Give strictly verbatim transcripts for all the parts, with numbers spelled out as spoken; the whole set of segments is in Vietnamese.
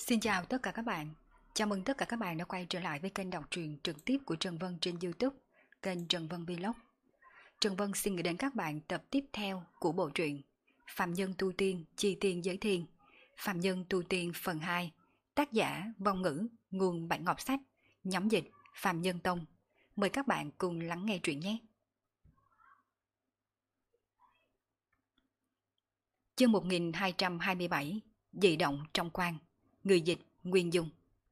Xin chào tất cả các bạn. Chào mừng tất cả các bạn đã quay trở lại với kênh đọc truyện trực tiếp của Trần Vân trên YouTube, kênh Trần Vân Vlog. Trần Vân xin gửi đến các bạn tập tiếp theo của bộ truyện Phạm Nhân Tu Tiên Chi Tiên Giới Thiên, Phạm Nhân Tu Tiên phần hai, tác giả Vong Ngữ, nguồn Bản Ngọc Sách, nhóm dịch Phạm Nhân Tông. Mời các bạn cùng lắng nghe truyện nhé. Chương một nghìn hai trăm hai mươi bảy, Dị động trong quan. Người dịch Nguyên Dung.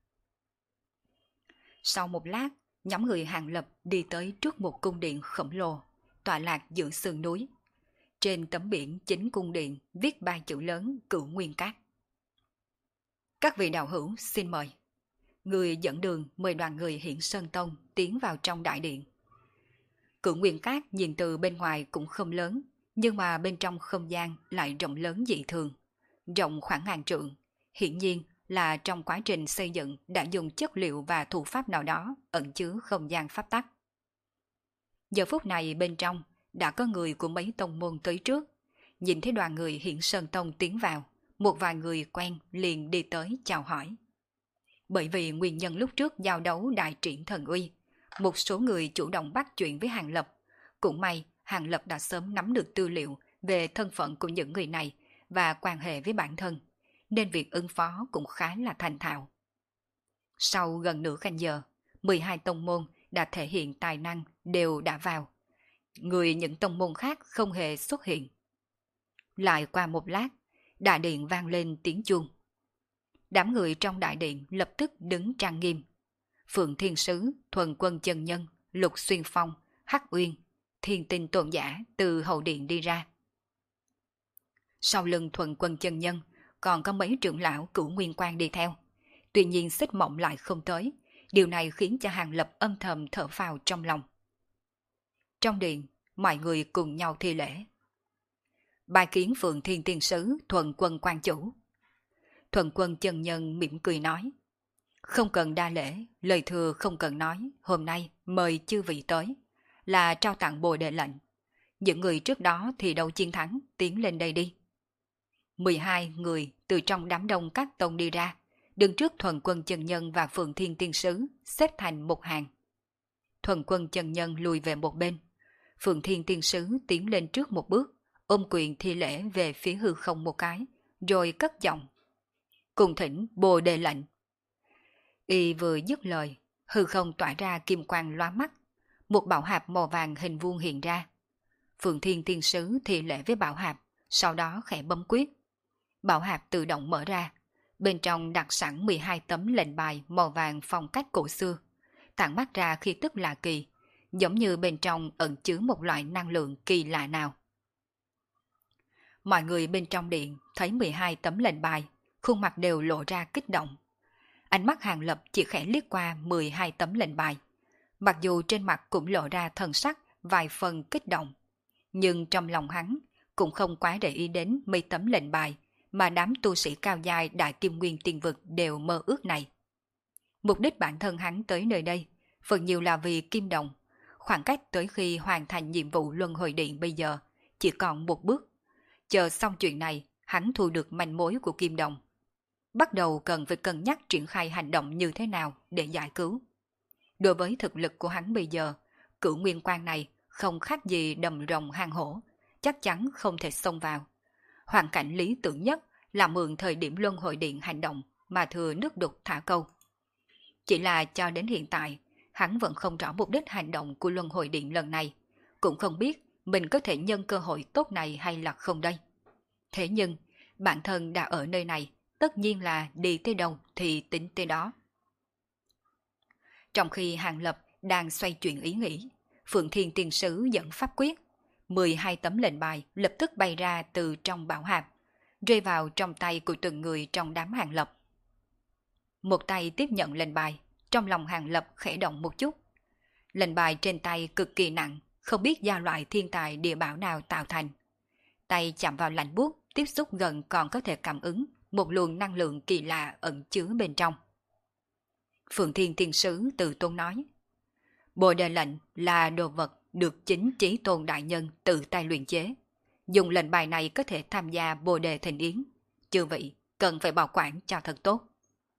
Sau một lát, nhóm người Hàng Lập đi tới trước một cung điện khổng lồ, tọa lạc giữa sườn núi. Trên tấm biển chính cung điện viết ba chữ lớn Cửu Nguyên Cát. Các vị đạo hữu xin mời. Người dẫn đường mời đoàn người Hiển Sơn Tông tiến vào trong đại điện. Cửu Nguyên Cát nhìn từ bên ngoài cũng không lớn, nhưng mà bên trong không gian lại rộng lớn dị thường, rộng khoảng ngàn trượng. Hiển nhiên là trong quá trình xây dựng đã dùng chất liệu và thủ pháp nào đó ẩn chứa không gian pháp tắc. Giờ phút này bên trong đã có người của mấy tông môn tới trước. Nhìn thấy đoàn người Hiển Sơn Tông tiến vào, một vài người quen liền đi tới chào hỏi. Bởi vì nguyên nhân lúc trước giao đấu đại triển thần uy, một số người chủ động bắt chuyện với Hàng Lập. Cũng may Hàng Lập đã sớm nắm được tư liệu về thân phận của những người này và quan hệ với bản thân, nên việc ứng phó cũng khá là thành thạo. Sau gần nửa canh giờ, mười hai tông môn đã thể hiện tài năng đều đã vào. Người những tông môn khác không hề xuất hiện. Lại qua một lát, đại điện vang lên tiếng chuông. Đám người trong đại điện lập tức đứng trang nghiêm. Phượng Thiên Sứ, Thuần Quân Chân Nhân, Lục Xuyên Phong, Hắc Uyên, Thiên Tinh Tôn Giả từ hậu điện đi ra. Sau lưng Thuần Quân Chân Nhân còn có mấy trưởng lão Cửu Nguyên Quan đi theo. Tuy nhiên xích mộng lại không tới. Điều này khiến cho Hàng Lập âm thầm thở phào trong lòng. Trong điện, mọi người cùng nhau thi lễ. Bài kiến Phượng Thiên Tiên Sứ, Thuần Quân Quan Chủ. Thuần Quân Chân Nhân mỉm cười nói. Không cần đa lễ, lời thừa không cần nói. Hôm nay mời chư vị tới, là trao tặng bồ đề lệnh. Những người trước đó thì đấu chiến thắng, tiến lên đây đi. mười hai người từ trong đám đông các tông đi ra, đứng trước Thuần Quân Chân Nhân và Phượng Thiên Tiên Sứ, xếp thành một hàng. Thuần Quân Chân Nhân lùi về một bên. Phượng Thiên Tiên Sứ tiến lên trước một bước, ôm quyền thi lễ về phía hư không một cái, rồi cất giọng. Cùng thỉnh bồ đề lệnh. Y vừa dứt lời, hư không tỏa ra kim quang lóa mắt. Một bảo hạp màu vàng hình vuông hiện ra. Phượng Thiên Tiên Sứ thi lễ với bảo hạp, sau đó khẽ bấm quyết. Bảo hạp tự động mở ra, bên trong đặt sẵn mười hai tấm lệnh bài màu vàng phong cách cổ xưa, tản mát ra khí tức lạ kỳ, giống như bên trong ẩn chứa một loại năng lượng kỳ lạ nào. Mọi người bên trong điện thấy mười hai tấm lệnh bài, khuôn mặt đều lộ ra kích động. Ánh mắt Hàng Lập chỉ khẽ liếc qua mười hai tấm lệnh bài, mặc dù trên mặt cũng lộ ra thần sắc vài phần kích động, nhưng trong lòng hắn cũng không quá để ý đến mấy tấm lệnh bài mà đám tu sĩ cao giai Đại Kim Nguyên Tiên Vực đều mơ ước này. Mục đích bản thân hắn tới nơi đây phần nhiều là vì Kim Đồng. Khoảng cách tới khi hoàn thành nhiệm vụ Luân Hồi Điện bây giờ chỉ còn một bước. Chờ xong chuyện này, hắn thu được manh mối của Kim Đồng. Bắt đầu cần phải cân nhắc triển khai hành động như thế nào để giải cứu. Đối với thực lực của hắn bây giờ, Cửu Nguyên Quan này không khác gì đầm rồng hang hổ, chắc chắn không thể xông vào. Hoàn cảnh lý tưởng nhất là mượn thời điểm Luân Hồi Điện hành động mà thừa nước đục thả câu. Chỉ là cho đến hiện tại, hắn vẫn không rõ mục đích hành động của Luân Hồi Điện lần này, cũng không biết mình có thể nhân cơ hội tốt này hay là không đây. Thế nhưng, bản thân đã ở nơi này, tất nhiên là đi tới đâu thì tính tới đó. Trong khi Hàng Lập đang xoay chuyển ý nghĩ, Phượng Thiên Tiên Sứ dẫn pháp quyết, mười hai tấm lệnh bài lập tức bay ra từ trong bảo hạp, rơi vào trong tay của từng người trong đám Hàng Lập. Một tay tiếp nhận lệnh bài, trong lòng Hàng Lập khẽ động một chút. Lệnh bài trên tay cực kỳ nặng, không biết do loại thiên tài địa bảo nào tạo thành. Tay chạm vào lạnh buốt, tiếp xúc gần còn có thể cảm ứng một luồng năng lượng kỳ lạ ẩn chứa bên trong. Phượng Thiên Tiên Sứ tự tôn nói, bồ đề lệnh là đồ vật được chính Chí Tôn đại nhân tự tay luyện chế. Dùng lệnh bài này có thể tham gia bồ đề thịnh yến. Chư vị cần phải bảo quản cho thật tốt.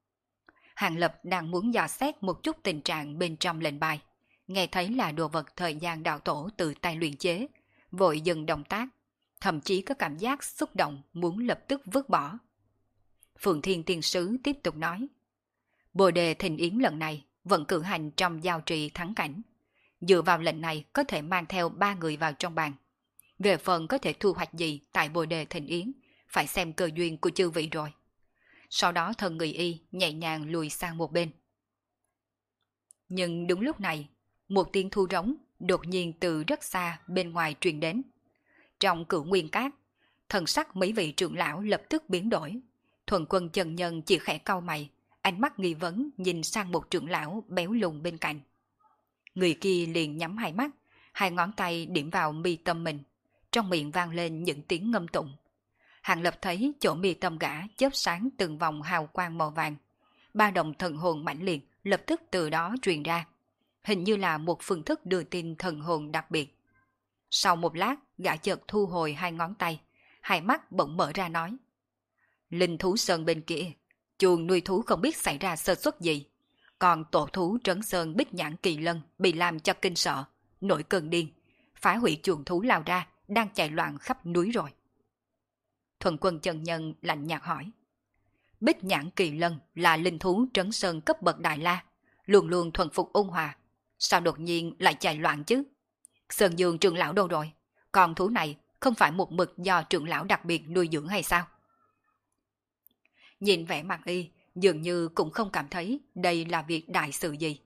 Hàng Lập đang muốn dò xét một chút tình trạng bên trong lệnh bài, nghe thấy là đồ vật thời gian đạo tổ tự tay luyện chế, vội dừng động tác, thậm chí có cảm giác xúc động muốn lập tức vứt bỏ. Phượng Thiên Tiên Sứ tiếp tục nói, Bồ đề thịnh yến lần này vẫn cử hành trong giao trì thắng cảnh. Dựa vào lệnh này có thể mang theo ba người vào trong bàn. Về phần có thể thu hoạch gì tại bồ đề thịnh yến, phải xem cơ duyên của chư vị rồi. Sau đó thần người y nhẹ nhàng lùi sang một bên. Nhưng đúng lúc này, một tiếng thu rống đột nhiên từ rất xa bên ngoài truyền đến. Trong Cửu Nguyên Cát, thần sắc mấy vị trưởng lão lập tức biến đổi. Thuần Quân chân nhân chỉ khẽ cau mày, ánh mắt nghi vấn nhìn sang một trưởng lão béo lùn bên cạnh. Người kia liền nhắm hai mắt, hai ngón tay điểm vào mi tâm mình, trong miệng vang lên những tiếng ngâm tụng. Hàng Lập thấy chỗ mi tâm gã chớp sáng từng vòng hào quang màu vàng, ba động thần hồn mãnh liệt lập tức từ đó truyền ra, hình như là một phương thức đưa tin thần hồn đặc biệt. Sau một lát, gã chợt thu hồi hai ngón tay, hai mắt bỗng mở ra nói: Linh thú sơn bên kia, chuồng nuôi thú không biết xảy ra sơ suất gì, còn tổ thú trấn sơn bích nhãn kỳ lân bị làm cho kinh sợ, nổi cơn điên, phá hủy chuồng thú lao ra, đang chạy loạn khắp núi rồi. Thuần Quân chân nhân lạnh nhạt hỏi: Bích nhãn kỳ lân là linh thú trấn sơn cấp bậc đại la, luôn luôn thuần phục ôn hòa, sao đột nhiên lại chạy loạn chứ? Sơn Dương trưởng lão đâu rồi? Còn thú này không phải một mực do trưởng lão đặc biệt nuôi dưỡng hay sao? Nhìn vẻ mặt y, dường như cũng không cảm thấy đây là việc đại sự gì.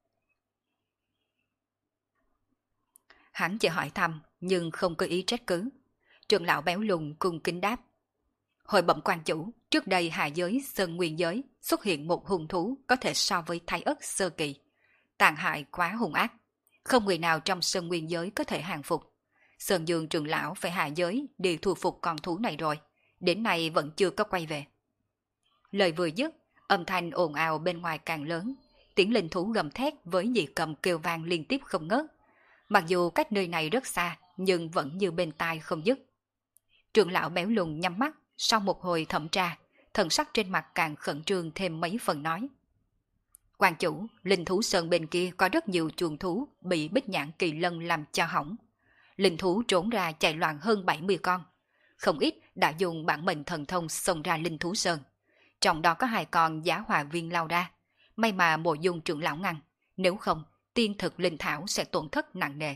Hắn chỉ hỏi thăm, nhưng không có ý trách cứ. Trưởng lão béo lùn cung kính đáp: Hồi bẩm quan chủ, trước đây hạ giới Sơn Nguyên giới xuất hiện một hung thú có thể so với thái ất sơ kỳ, tàn hại quá hung ác, không người nào trong Sơn Nguyên giới có thể hàng phục. Sơn Dương trưởng lão phải hạ giới đi thu phục con thú này rồi, đến nay vẫn chưa có quay về. Lời vừa dứt, âm thanh ồn ào bên ngoài càng lớn, tiếng linh thú gầm thét với dị cầm kêu vang liên tiếp không ngớt. Mặc dù cách nơi này rất xa, nhưng vẫn như bên tai không dứt. Trưởng lão béo lùn nhắm mắt, sau một hồi thẩm tra, thần sắc trên mặt càng khẩn trương thêm mấy phần nói: Quan chủ, linh thú sơn bên kia có rất nhiều chuồng thú bị bích nhãn kỳ lân làm cho hỏng. Linh thú trốn ra chạy loạn hơn bảy mươi con, không ít đã dùng bản mệnh thần thông xông ra linh thú sơn. Trong đó có hai con giá hòa viên lao ra, may mà Mộ Dung trưởng lão ngăn, nếu không tiên thực linh thảo sẽ tổn thất nặng nề.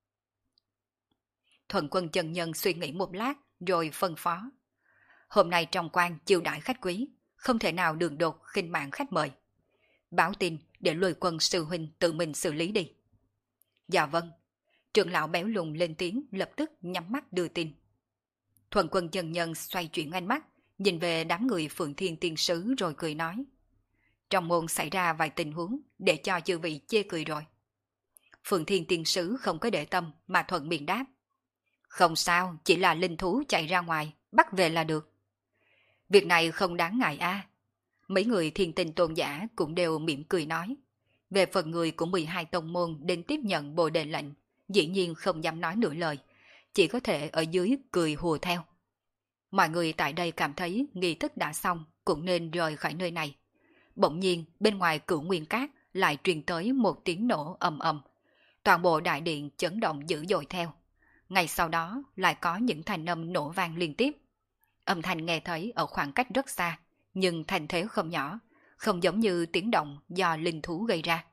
Thuần Quân chân nhân suy nghĩ một lát rồi phân phó: Hôm nay trong quan chiêu đãi khách quý, không thể nào đường đột khinh mạng khách mời. Báo tin để Lôi Quân sư huynh tự mình xử lý đi. Dạ vâng. Trưởng lão béo lùn lên tiếng, lập tức nhắm mắt đưa tin. Thuần Quân chân nhân xoay chuyển ánh mắt, nhìn về đám người Phượng Thiên Tiên Sứ rồi cười nói: Trong môn xảy ra vài tình huống để cho chư vị chê cười rồi. Phượng Thiên Tiên Sứ không có để tâm mà thuận miệng đáp: Không sao, chỉ là linh thú chạy ra ngoài, bắt về là được. Việc này không đáng ngại a. Mấy người thiên tinh tôn giả cũng đều mỉm cười nói. Về phần người của mười hai tông môn đến tiếp nhận bồ đề lệnh, dĩ nhiên không dám nói nửa lời, chỉ có thể ở dưới cười hùa theo. Mọi người tại đây cảm thấy nghi thức đã xong, cũng nên rời khỏi nơi này. Bỗng nhiên bên ngoài Cửu Nguyên Cát lại truyền tới một tiếng nổ ầm ầm. Toàn bộ đại điện chấn động dữ dội theo. Ngay sau đó lại có những thanh âm nổ vang liên tiếp. Âm thanh nghe thấy ở khoảng cách rất xa, nhưng thành thế không nhỏ, không giống như tiếng động do linh thú gây ra.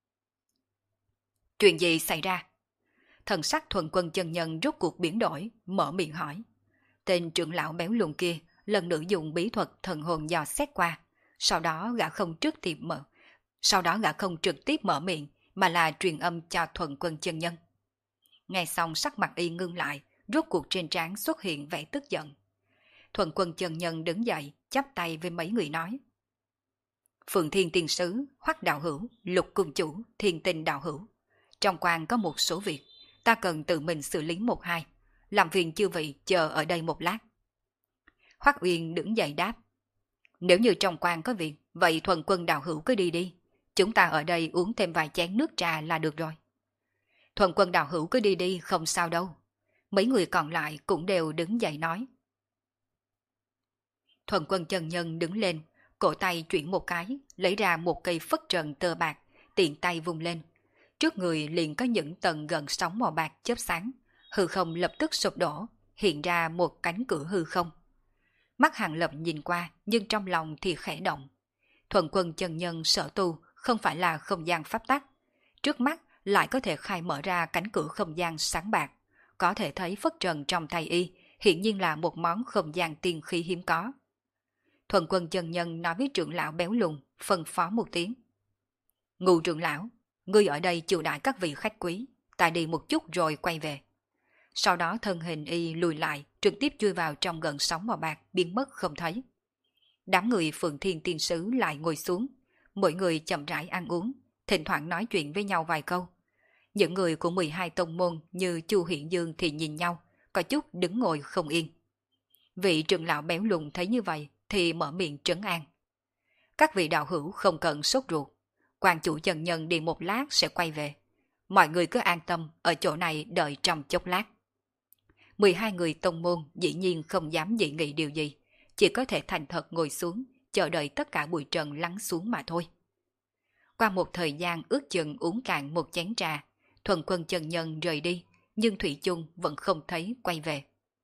Chuyện gì xảy ra? Thần sắc Thuần Quân chân nhân rốt cuộc biến đổi, mở miệng hỏi. Tên trưởng lão béo lùn kia lần nữa dùng bí thuật thần hồn dò xét qua, sau đó gã không trực tiếp mở, sau đó gã không trực tiếp mở miệng, mà là truyền âm cho Thuần Quân chân nhân. Nghe xong sắc mặt y ngưng lại, rốt cuộc trên trán xuất hiện vẻ tức giận. Thuần Quân chân nhân đứng dậy, chắp tay với mấy người nói: Phượng Thiên Tiên Sứ, Hoắc đạo hữu, Lục cung chủ, Thiên Tinh đạo hữu, trong quan có một số việc, ta cần tự mình xử lý một hai, làm phiền chư vị chờ ở đây một lát. Hoắc Uyên đứng dậy đáp: Nếu như trong quan có việc, vậy Thuần Quân đạo hữu cứ đi đi, chúng ta ở đây uống thêm vài chén nước trà là được rồi. Thuần Quân đạo hữu cứ đi đi, không sao đâu. Mấy người còn lại cũng đều đứng dậy nói. Thuần Quân chân nhân đứng lên, cổ tay chuyển một cái, lấy ra một cây phất trần tơ bạc, tiện tay vung lên. Trước người liền có những tầng gần sóng màu bạc chớp sáng, hư không lập tức sụp đổ, hiện ra một cánh cửa hư không. Mắt Hàng Lập nhìn qua, nhưng trong lòng thì khẽ động. Thuần Quân chân nhân sở tu không phải là không gian pháp tắc, trước mắt lại có thể khai mở ra cánh cửa không gian sáng bạc, có thể thấy phất trần trong tay y, hiện nhiên là một món không gian tiên khí hiếm có. Thuần Quân chân nhân nói với trưởng lão béo lùn, phân phó một tiếng. Ngưu trưởng lão, ngươi ở đây chiêu đãi các vị khách quý, ta đi một chút rồi quay về. Sau đó thân hình y lùi lại, trực tiếp chui vào trong gần sóng màu bạc, biến mất không thấy. Đám người Phượng Thiên Tiên Sứ lại ngồi xuống, mỗi người chậm rãi ăn uống, thỉnh thoảng nói chuyện với nhau vài câu. Những người của mười hai tông môn như Chu Hiển Dương thì nhìn nhau, có chút đứng ngồi không yên. Vị trưởng lão béo lùn thấy như vậy thì mở miệng trấn an. Các vị đạo hữu không cần sốt ruột, quan chủ chân nhân đi một lát sẽ quay về. Mọi người cứ an tâm ở chỗ này đợi trong chốc lát. mười hai người tông môn dĩ nhiên không dám dị nghị điều gì, chỉ có thể thành thật ngồi xuống, chờ đợi tất cả bụi trần lắng xuống mà thôi. Qua một thời gian ước chừng uống cạn một chén trà, Thuần Quân chân nhân rời đi, nhưng Thủy chung vẫn không thấy quay về.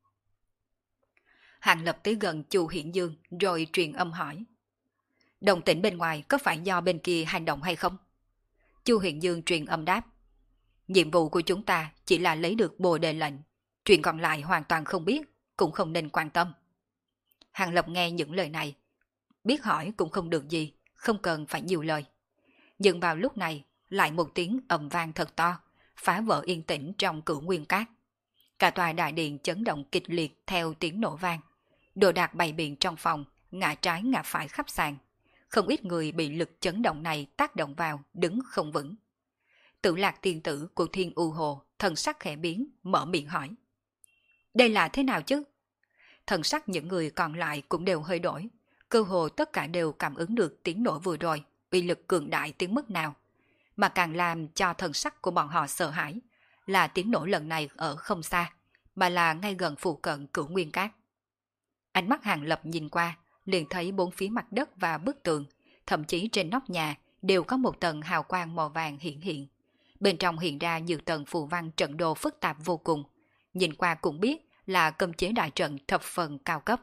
Hàng Lập tới gần Chu Hiển Dương rồi truyền âm hỏi. Động tĩnh bên ngoài có phải do bên kia hành động hay không? Chu Hiển Dương truyền âm đáp. Nhiệm vụ của chúng ta chỉ là lấy được bồ đề lệnh, chuyện còn lại hoàn toàn không biết, cũng không nên quan tâm. Hàng Lập nghe những lời này, biết hỏi cũng không được gì, không cần phải nhiều lời. Nhưng vào lúc này, lại một tiếng ầm vang thật to, phá vỡ yên tĩnh trong Cửu Nguyên Cát. Cả tòa đại điện chấn động kịch liệt theo tiếng nổ vang. Đồ đạc bày biện trong phòng, ngã trái ngã phải khắp sàn. Không ít người bị lực chấn động này tác động vào, đứng không vững. Tử Lạc tiên tử của Thiên U Hồ, thần sắc khẽ biến, mở miệng hỏi. Đây là thế nào chứ? Thần sắc những người còn lại cũng đều hơi đổi. Cơ hồ tất cả đều cảm ứng được tiếng nổ vừa rồi, uy lực cường đại tiếng mức nào. Mà càng làm cho thần sắc của bọn họ sợ hãi, là tiếng nổ lần này ở không xa, mà là ngay gần phụ cận Cửu Nguyên Cát. Ánh mắt Hàng Lập nhìn qua, liền thấy bốn phía mặt đất và bức tường, thậm chí trên nóc nhà đều có một tầng hào quang màu vàng hiện hiện. Bên trong hiện ra nhiều tầng phù văn trận đồ phức tạp vô cùng, nhìn qua cũng biết là cấm chế đại trận thập phần cao cấp.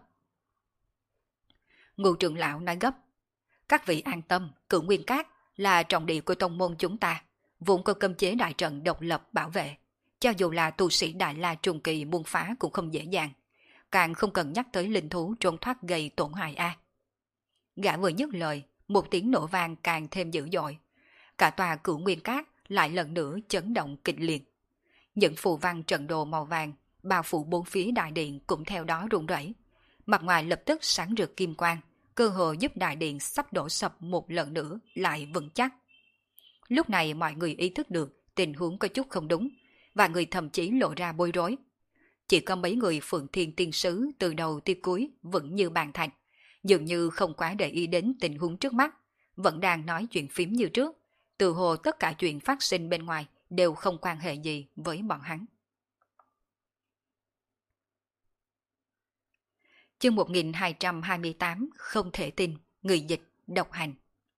Ngũ trưởng lão nói gấp. Các vị an tâm, Cửu Nguyên Cát là trọng địa của tông môn chúng ta, vốn có cấm chế đại trận độc lập bảo vệ. Cho dù là tu sĩ Đại La Trung Kỳ buông phá cũng không dễ dàng, càng không cần nhắc tới linh thú trốn thoát gây tổn hại a. Gã vừa dứt lời, một tiếng nổ vang càng thêm dữ dội. Cả tòa Cửu Nguyên Cát lại lần nữa chấn động kịch liệt. Những phù văn trận đồ màu vàng bao phủ bốn phía đại điện cũng theo đó rung rẩy. Mặt ngoài lập tức sáng rực kim quang, cơ hồ giúp đại điện sắp đổ sập một lần nữa lại vững chắc. Lúc này mọi người ý thức được tình huống có chút không đúng, và người thậm chí lộ ra bối rối. Chỉ có mấy người Phượng Thiên Tiên Sứ từ đầu tới cuối vững như bàn thạch, dường như không quá để ý đến tình huống trước mắt, vẫn đang nói chuyện phím như trước, từ hồ tất cả chuyện phát sinh bên ngoài đều không quan hệ gì với bọn hắn. Chương một nghìn hai trăm hai mươi tám không thể tin, người dịch, độc hành.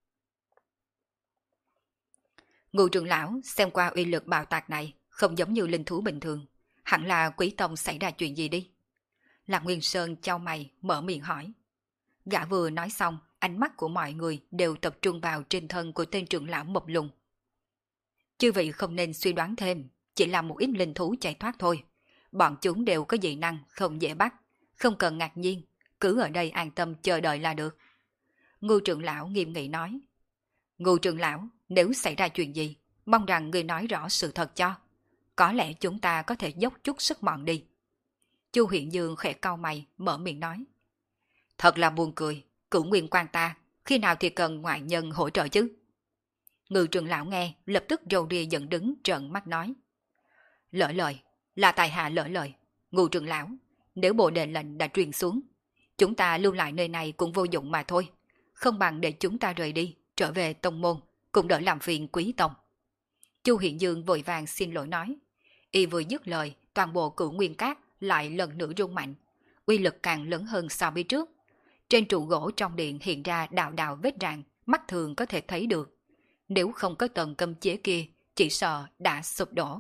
Ngũ trưởng lão xem qua uy lực bạo tạc này không giống như linh thú bình thường, hẳn là Quý tông xảy ra chuyện gì đi. Lạc Nguyên Sơn chau mày mở miệng hỏi. Gã vừa nói xong, ánh mắt của mọi người đều tập trung vào trên thân của tên trưởng lão mộc lùng. Chư vị không nên suy đoán thêm, chỉ là một ít linh thú chạy thoát thôi. Bọn chúng đều có dị năng không dễ bắt, không cần ngạc nhiên, cứ ở đây an tâm chờ đợi là được. Ngưu trưởng lão nghiêm nghị nói. Ngưu trưởng lão, nếu xảy ra chuyện gì, mong rằng người nói rõ sự thật cho. Có lẽ chúng ta có thể dốc chút sức mọn đi. Chu Hiện Dương khẽ cau mày, mở miệng nói. Thật là buồn cười, Cửu Nguyên quan ta, khi nào thì cần ngoại nhân hỗ trợ chứ? Ngưu trưởng lão nghe, lập tức râu ria giận đứng trợn mắt nói. Lỡ lời, là tài hạ lỡ lời. Ngưu trưởng lão, nếu bộ đề lệnh đã truyền xuống, chúng ta lưu lại nơi này cũng vô dụng mà thôi. Không bằng để chúng ta rời đi, trở về tông môn, cũng đỡ làm phiền Quý tông. Chu Hiện Dương vội vàng xin lỗi nói. Y vừa dứt lời, toàn bộ Cửu Nguyên Cát lại lần nữa rung mạnh, uy lực càng lớn hơn so với trước. Trên trụ gỗ trong điện hiện ra đạo đạo vết rạn, mắt thường có thể thấy được. Nếu không có tầng cấm chế kia, chỉ sợ đã sụp đổ.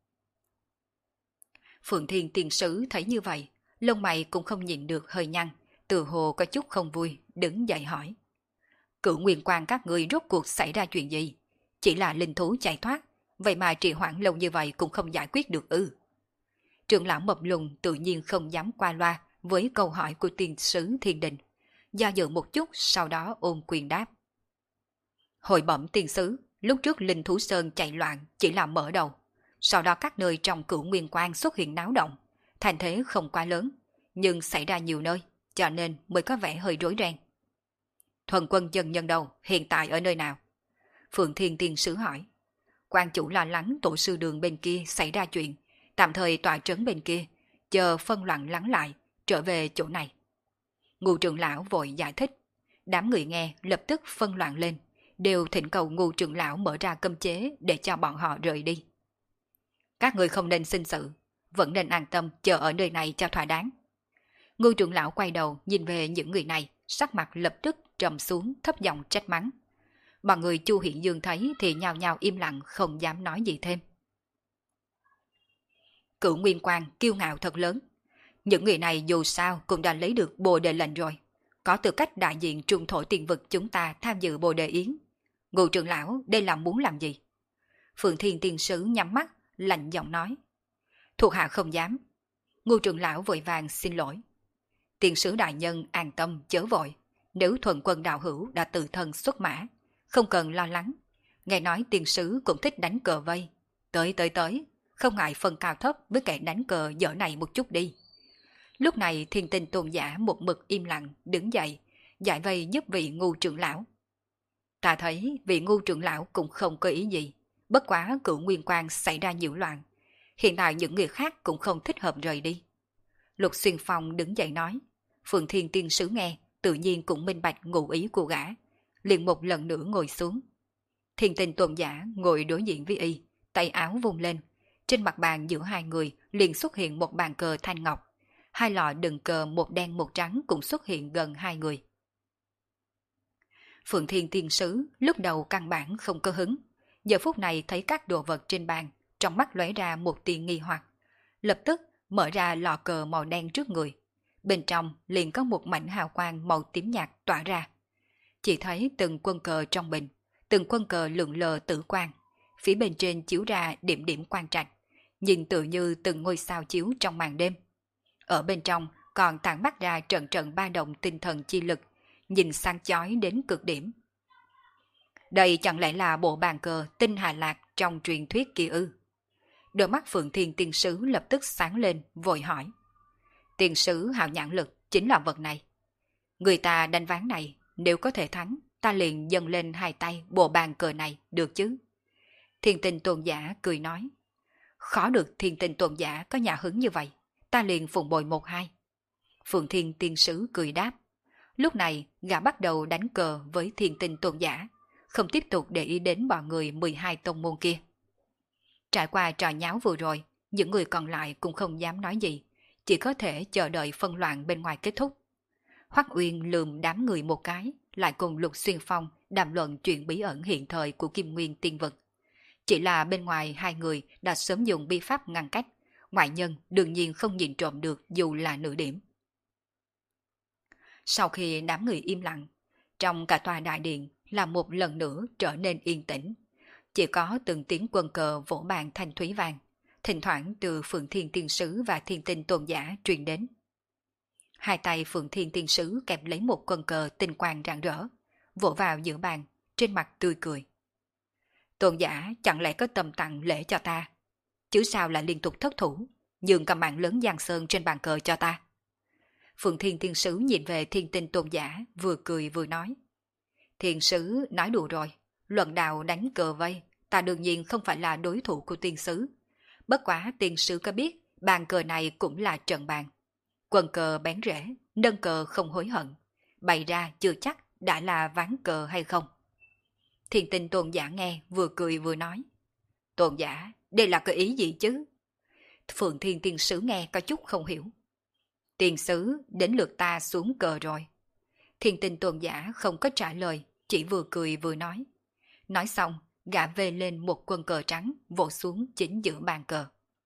Phượng Thiên Tiên Sứ thấy như vậy, lông mày cũng không nhìn được hơi nhăn, từ hồ có chút không vui, đứng dậy hỏi. Cửu nguyên quan các người rốt cuộc xảy ra chuyện gì? Chỉ là linh thú chạy thoát, vậy mà trì hoãn lâu như vậy cũng không giải quyết được ư? Trưởng lão mập lùn tự nhiên không dám qua loa với câu hỏi của tiên sứ Thiên Đình. Do dự một chút, sau đó ôm quyền đáp. Hồi bẩm tiên sứ, lúc trước linh thú sơn chạy loạn chỉ là mở đầu. Sau đó các nơi trong cửu nguyên quan xuất hiện náo động, thành thế không quá lớn, nhưng xảy ra nhiều nơi, cho nên mới có vẻ hơi rối ren. Thuần quân dân nhân đâu, hiện tại ở nơi nào? Phượng Thiên Tiên Sứ hỏi. Quan chủ lo lắng tổ sư đường bên kia xảy ra chuyện, tạm thời tọa trấn bên kia, chờ phân loạn lắng lại, trở về chỗ này. Ngũ trưởng lão vội giải thích, đám người nghe lập tức phân loạn lên, đều thỉnh cầu Ngũ trưởng lão mở ra cấm chế để cho bọn họ rời đi. Các người không nên sinh sự, vẫn nên an tâm chờ ở nơi này cho thỏa đáng. Ngũ trưởng lão quay đầu nhìn về những người này, sắc mặt lập tức trầm xuống, thấp giọng trách mắng. Bọn người Chu Hiện Dương thấy thì nhao nhao im lặng, không dám nói gì thêm. Cửu Nguyên Quang kiêu ngạo thật lớn. Những người này dù sao cũng đã lấy được bồ đề lệnh rồi, có tư cách đại diện trung thổ tiền vực chúng ta tham dự bồ đề yến. Ngũ trưởng lão đây là muốn làm gì? Phượng Thiên Tiên Sứ nhắm mắt, lạnh giọng nói. Thuộc hạ không dám. Ngũ trưởng lão vội vàng xin lỗi. Tiên sứ đại nhân an tâm chớ vội, nếu thuần quân đạo hữu đã tự thân xuất mã, không cần lo lắng. Nghe nói tiên sứ cũng thích đánh cờ vây. Tới tới tới, không ngại phân cao thấp với kẻ đánh cờ dở này một chút đi. Lúc này Thiên Tinh Tôn giả một mực im lặng, đứng dậy, giải vây giúp vị Ngũ trưởng lão. Ta thấy vị Ngũ trưởng lão cũng không có ý gì, bất quá cửu nguyên quan xảy ra nhiễu loạn. Hiện tại những người khác cũng không thích hợp rời đi. Lục Xuyên Phong đứng dậy nói. Phượng Thiên Tiên Sứ nghe, tự nhiên cũng minh bạch ngụ ý của gã, liền một lần nữa ngồi xuống. Thiên Tinh Tôn giả ngồi đối diện với y, tay áo vung lên. Trên mặt bàn giữa hai người liền xuất hiện một bàn cờ thanh ngọc. Hai lọ đựng cờ một đen một trắng cũng xuất hiện gần hai người. Phượng Thiên Tiên Sứ lúc đầu căn bản không có hứng. Giờ phút này thấy các đồ vật trên bàn, trong mắt lóe ra một tia nghi hoặc. Lập tức mở ra lọ cờ màu đen trước người. Bên trong liền có một mảnh hào quang màu tím nhạt tỏa ra. Chỉ thấy từng quân cờ trong bình, từng quân cờ lượn lờ tử quang. Phía bên trên chiếu ra điểm điểm quang trạch, nhìn tự như từng ngôi sao chiếu trong màn đêm. Ở bên trong còn tản mắt ra trận trận ba động tinh thần chi lực, nhìn sáng chói đến cực điểm. Đây chẳng lẽ là bộ bàn cờ tinh Hà Lạc trong truyền thuyết kia ư? Đôi mắt Phượng Thiên Tiên Sứ lập tức sáng lên, vội hỏi. Tiên sứ hào nhãn lực chính là vật này. Người ta đánh ván này, nếu có thể thắng, ta liền dâng lên hai tay bộ bàn cờ này, được chứ? Thiên Tinh Tôn giả cười nói. Khó được Thiên Tinh Tôn giả có nhà hứng như vậy, ta liền phụng bồi một hai. Phượng Thiên Tiên Sứ cười đáp. Lúc này gã bắt đầu đánh cờ với Thiên Tinh Tôn giả, không tiếp tục để ý đến bọn người mười hai tông môn kia. Trải qua trò nháo vừa rồi, những người còn lại cũng không dám nói gì, chỉ có thể chờ đợi phân loạn bên ngoài kết thúc. Hoắc Uyên lườm đám người một cái, lại cùng Lục Xuyên Phong đàm luận chuyện bí ẩn hiện thời của Kim Nguyên Tiên Vực. Chỉ là bên ngoài hai người đã sớm dùng bi pháp ngăn cách, ngoại nhân đương nhiên không nhìn trộm được dù là nửa điểm. Sau khi đám người im lặng, trong cả tòa đại điện là một lần nữa trở nên yên tĩnh. Chỉ có từng tiếng quân cờ vỗ bàn thanh thúy vàng, thỉnh thoảng từ Phượng Thiên Tiên Sứ và Thiên Tinh Tôn giả truyền đến. Hai tay Phượng Thiên Tiên Sứ kẹp lấy một quân cờ tinh quang rạng rỡ, vỗ vào giữa bàn, trên mặt tươi cười. Tôn giả chẳng lẽ có tầm tặng lễ cho ta, chứ sao lại liên tục thất thủ, nhường cả mạng lớn giang sơn trên bàn cờ cho ta. Phượng Thiên Tiên Sứ nhìn về Thiên Tinh Tôn giả, vừa cười vừa nói. Thiên Sứ nói đùa rồi, luận đạo đánh cờ vây, ta đương nhiên không phải là đối thủ của Tiên Sứ. Bất quá Tiên Sứ có biết, bàn cờ này cũng là trận bàn. Quần cờ bén rễ, nâng cờ không hối hận. Bày ra chưa chắc đã là ván cờ hay không. Thiên Tinh Tôn giả nghe vừa cười vừa nói. Tôn giả, đây là cái ý gì chứ? Phượng Thiên Tiên Sứ nghe có chút không hiểu. Tiên Sứ đến lượt ta xuống cờ rồi. Thiên Tinh Tôn giả không có trả lời, chỉ vừa cười vừa nói. Nói xong, gã vê lên một quân cờ trắng vỗ xuống chính giữa bàn cờ.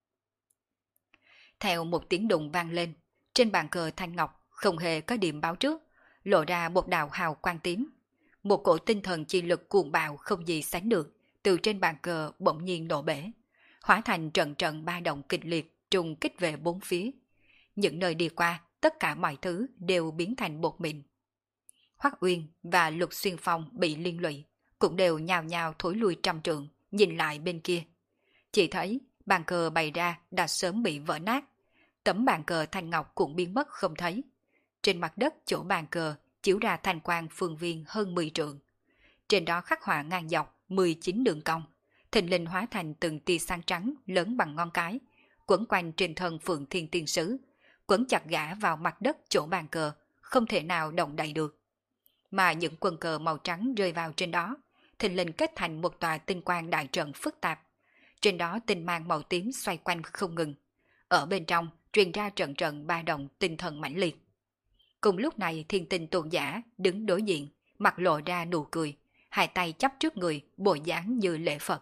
Theo một tiếng đùng vang lên, trên bàn cờ thanh ngọc không hề có điểm báo trước, lộ ra một đạo hào quang tím. Một cổ tinh thần chi lực cuồng bạo không gì sánh được, từ trên bàn cờ bỗng nhiên nổ bể, hóa thành trận trận ba động kịch liệt trùng kích về bốn phía. Những nơi đi qua, tất cả mọi thứ đều biến thành bột mịn. Hoắc Uyên và Lục Xuyên Phong bị liên lụy, cũng đều nhào nhào thối lui trăm trượng, nhìn lại bên kia. Chỉ thấy bàn cờ bày ra đã sớm bị vỡ nát, tấm bàn cờ thanh ngọc cũng biến mất không thấy. Trên mặt đất chỗ bàn cờ chiếu ra thanh quang phương viên hơn mười trượng. Trên đó khắc họa ngang dọc mười chín đường cong, thình lình hóa thành từng tia sáng trắng lớn bằng ngón cái, quấn quanh trên thân Phượng Thiên Tiên Sứ, quấn chặt gã vào mặt đất chỗ bàn cờ, không thể nào động đậy được. Mà những quân cờ màu trắng rơi vào trên đó, thình lình kết thành một tòa tinh quang đại trận phức tạp. Trên đó tinh mang màu tím xoay quanh không ngừng. Ở bên trong truyền ra trận trận ba động tinh thần mãnh liệt. Cùng lúc này Thiên Tinh Tôn giả đứng đối diện, mặt lộ ra nụ cười, hai tay chắp trước người, bộ dáng như lễ Phật.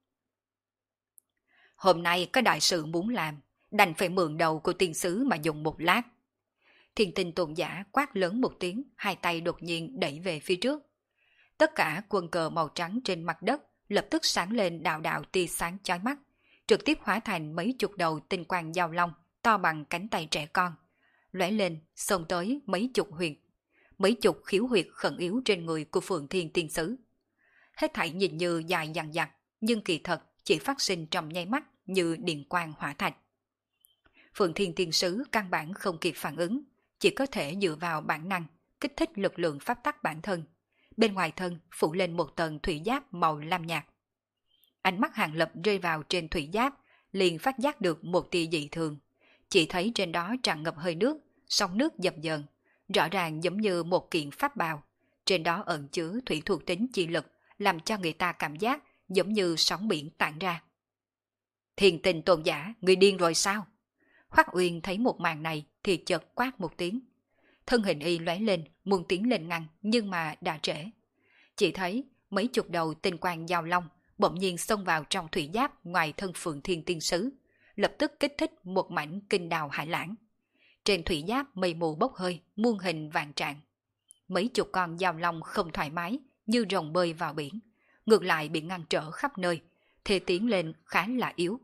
Hôm nay có đại sự muốn làm, đành phải mượn đầu của tiên sứ mà dùng một lát. Thiên Tinh Tôn giả quát lớn một tiếng, hai tay đột nhiên đẩy về phía trước. Tất cả quân cờ màu trắng trên mặt đất lập tức sáng lên đạo đạo tia sáng chói mắt, trực tiếp hóa thành mấy chục đầu tinh quang giao long to bằng cánh tay trẻ con, lóe lên xông tới mấy chục huyệt, mấy chục khiếu huyệt khẩn yếu trên người của Phượng Thiên Tiên Sứ. Hết thảy nhìn như dài dằng dặc, nhưng kỳ thật chỉ phát sinh trong nháy mắt như điện quang hỏa thạch. Phượng Thiên Tiên Sứ căn bản không kịp phản ứng, chỉ có thể dựa vào bản năng kích thích lực lượng pháp tắc bản thân. Bên ngoài thân phủ lên một tầng thủy giáp màu lam nhạt. Ánh mắt Hàng Lập rơi vào trên thủy giáp, liền phát giác được một tia dị thường. Chỉ thấy trên đó tràn ngập hơi nước, sóng nước dập dờn, rõ ràng giống như một kiện pháp bào. Trên đó ẩn chứa thủy thuộc tính chi lực, làm cho người ta cảm giác giống như sóng biển tản ra. Thiên Tinh Tôn giả, người điên rồi sao? Hoắc Uyên thấy một màn này thì chợt quát một tiếng. Thân hình y lóe lên, muốn tiến lên ngăn, nhưng mà đã trễ. Chỉ thấy mấy chục đầu tinh quang giao long bỗng nhiên xông vào trong thủy giáp ngoài thân Phượng Thiên Tiên Sứ, lập tức kích thích một mảnh kinh đào hải lãng. Trên thủy giáp mây mù bốc hơi, muôn hình vạn trạng. Mấy chục con giao long không thoải mái như rồng bơi vào biển, ngược lại bị ngăn trở khắp nơi, thế tiến lên khá là yếu.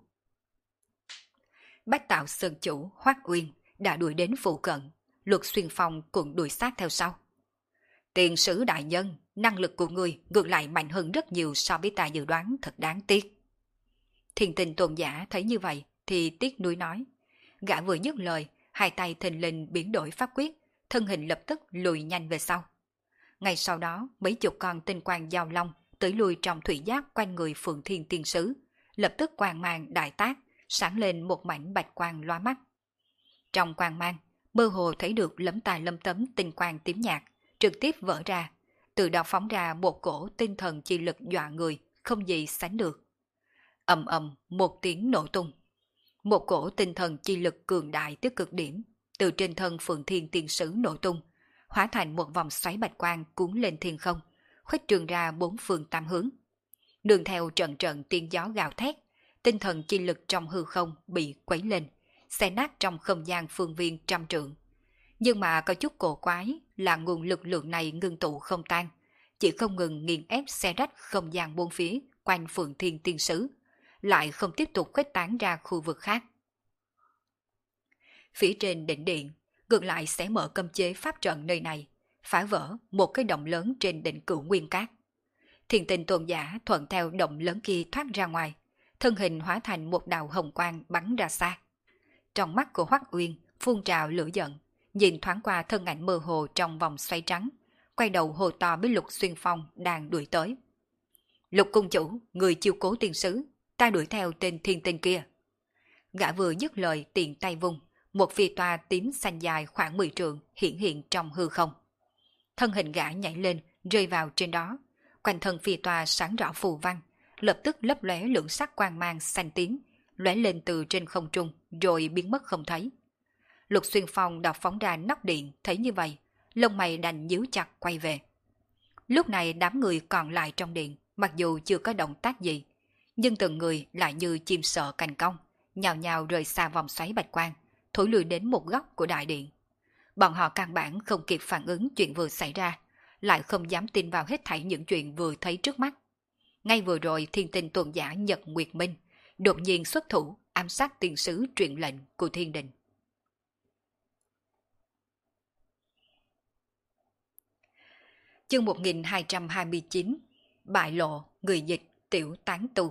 Bách Tạo Sơn chủ Hoắc Uyên đã đuổi đến phụ cận, Luật Xuyên Phong cũng đuổi sát theo sau. Tiền sứ đại nhân, năng lực của người ngược lại mạnh hơn rất nhiều so với ta dự đoán, thật đáng tiếc. Thiên Tinh Tôn giả thấy như vậy thì tiếc nuối nói. Gã vừa dứt lời, hai tay thình lình biến đổi pháp quyết, thân hình lập tức lùi nhanh về sau. Ngay sau đó, mấy chục con tinh quang giao long tới lui trong thủy giáp quanh người Phượng Thiên Tiên Sứ, lập tức quang mang đại tác, sáng lên một mảnh bạch quang loa mắt. Trong quang mang, mơ hồ thấy được lấm tài lấm tấm tinh quang tím nhạt, trực tiếp vỡ ra, từ đó phóng ra một cổ tinh thần chi lực dọa người, không gì sánh được. Ầm ầm một tiếng nổ tung. Một cổ tinh thần chi lực cường đại tới cực điểm, từ trên thân Phượng Thiên Tiên Sứ nổ tung, hóa thành một vòng xoáy bạch quang cuốn lên thiên không, khuếch trường ra bốn phương tám hướng. Đường theo trận trận tiếng gió gào thét, tinh thần chi lực trong hư không bị quấy lên, xé nát trong không gian phương viên trăm trượng. Nhưng mà có chút cổ quái là nguồn lực lượng này ngưng tụ không tan, chỉ không ngừng nghiền ép xé rách không gian bốn phía quanh Phượng Thiên Tiên Sứ, lại không tiếp tục khuếch tán ra khu vực khác. Phía trên đỉnh điện, ngược lại sẽ mở cấm chế pháp trận nơi này, phá vỡ một cái động lớn trên đỉnh Cửu Nguyên Cát. Thiên Tinh Tôn giả thuận theo động lớn kia thoát ra ngoài, thân hình hóa thành một đạo hồng quang bắn ra xa. Trong mắt của Hoắc Uyên phun trào lửa giận, nhìn thoáng qua thân ảnh mơ hồ trong vòng xoay trắng, quay đầu hồ to với Lục Xuyên Phong đang đuổi tới. Lục cung chủ, người chiêu cố tiên sứ, ta đuổi theo tên thiên tinh kia. Gã vừa dứt lời tiện tay vung, một phi toa tím xanh dài khoảng mười trượng hiện hiện trong hư không. Thân hình gã nhảy lên, rơi vào trên đó, quanh thân phi toa sáng rõ phù văn, lập tức lấp lóe lưỡng sắc quang mang xanh tím, lóe lên từ trên không trung rồi biến mất không thấy. Lục Xuyên Phong đọc phóng ra nắp điện, thấy như vậy, lông mày đành nhíu chặt quay về. Lúc này đám người còn lại trong điện, mặc dù chưa có động tác gì, nhưng từng người lại như chim sợ cành cong, nhào nhào rời xa vòng xoáy bạch quang, thối lùi đến một góc của đại điện. Bọn họ căn bản không kịp phản ứng chuyện vừa xảy ra, lại không dám tin vào hết thảy những chuyện vừa thấy trước mắt. Ngay vừa rồi thiên tinh tuần giả Nhật Nguyệt Minh đột nhiên xuất thủ ám sát tiên sứ truyền lệnh của thiên đình. Chương một nghìn hai trăm hai mươi chín. Bại lộ, người dịch, tiểu tán tu.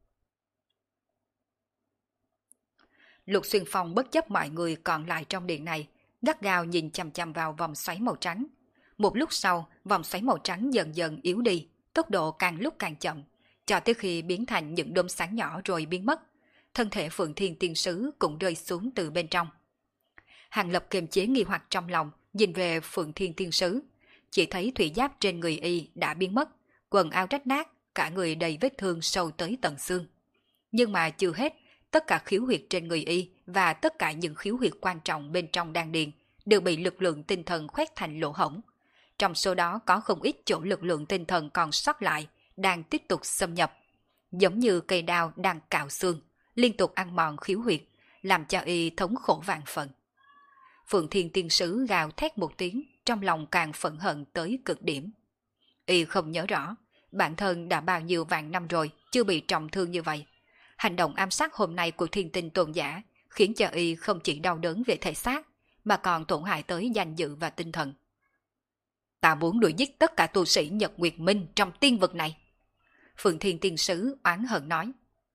Lục Xuyên Phong bất chấp mọi người còn lại trong điện này, gắt gao nhìn chằm chằm vào vòng xoáy màu trắng. Một lúc sau, vòng xoáy màu trắng dần dần yếu đi, tốc độ càng lúc càng chậm, cho tới khi biến thành những đốm sáng nhỏ rồi biến mất. Thân thể Phượng Thiên Tiên Sứ cũng rơi xuống từ bên trong. Hàng Lập kiềm chế nghi hoặc trong lòng, nhìn về Phượng Thiên Tiên Sứ. Chỉ thấy thủy giáp trên người y đã biến mất, quần áo rách nát, cả người đầy vết thương sâu tới tận xương. Nhưng mà chưa hết, tất cả khiếu huyệt trên người y và tất cả những khiếu huyệt quan trọng bên trong đan điền đều bị lực lượng tinh thần khoét thành lỗ hổng. Trong số đó có không ít chỗ lực lượng tinh thần còn sót lại, đang tiếp tục xâm nhập. Giống như cây đao đang cạo xương, liên tục ăn mòn khiếu huyệt, làm cho y thống khổ vạn phần. Phượng Thiên Tiên Sứ gào thét một tiếng, trong lòng càng phẫn hận tới cực điểm. Y không nhớ rõ, bản thân đã bao nhiêu vạn năm rồi chưa bị trọng thương như vậy. Hành động ám sát hôm nay của thiên tinh tôn giả khiến cho y không chỉ đau đớn về thể xác, mà còn tổn hại tới danh dự và tinh thần. Ta muốn đuổi giết tất cả tu sĩ Nhật Nguyệt Minh trong tiên vực này. Phượng Thiên Tiên Sứ oán hận nói.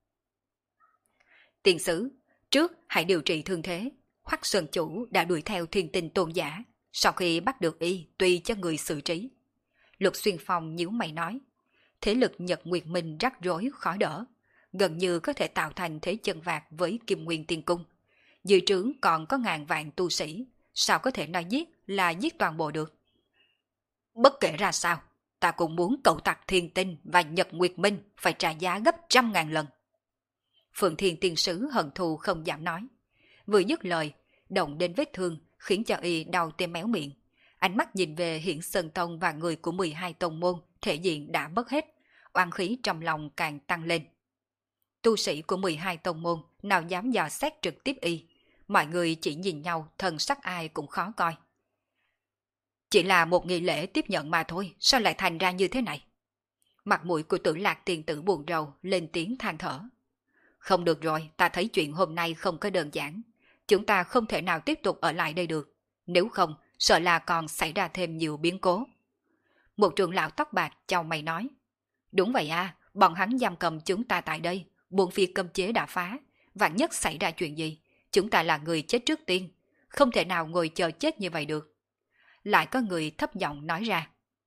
Tiên Sứ, trước hãy điều trị thương thế. Hoắc Sơn Chủ đã đuổi theo thiên tinh tôn giả, sau khi bắt được y tùy cho người xử trí. Lục Xuyên Phong nhíu mày nói. Thế lực Nhật Nguyệt Minh rắc rối khó đỡ, gần như có thể tạo thành thế chân vạc với Kim Nguyên Tiên Cung. Dưới trướng còn có ngàn vạn tu sĩ, sao có thể nói giết là giết toàn bộ được. Bất kể ra sao, ta cũng muốn cậu tặc thiên tinh và Nhật Nguyệt Minh phải trả giá gấp trăm ngàn lần. Phượng Thiên Tiên Sứ hận thù không dám nói. Vừa dứt lời, động đến vết thương khiến cho y đau tê méo miệng. Ánh mắt nhìn về Hiển Sơn Tông và người của mười hai tông môn, thể diện đã mất hết, oan khí trong lòng càng tăng lên. Tu sĩ của mười hai tông môn nào dám dò xét trực tiếp y, mọi người chỉ nhìn nhau, thần sắc ai cũng khó coi. Chỉ là một nghi lễ tiếp nhận mà thôi, sao lại thành ra như thế này? Mặt mũi của Tử Lạc tiền tử buồn rầu, lên tiếng than thở. Không được rồi, ta thấy chuyện hôm nay không có đơn giản. Chúng ta không thể nào tiếp tục ở lại đây được. Nếu không, sợ là còn xảy ra thêm nhiều biến cố. Một trưởng lão tóc bạc chau mày nói. Đúng vậy à, bọn hắn giam cầm chúng ta tại đây. Buồn phi cấm chế đã phá. Vạn nhất xảy ra chuyện gì, chúng ta là người chết trước tiên. Không thể nào ngồi chờ chết như vậy được. Lại có người thấp giọng nói ra.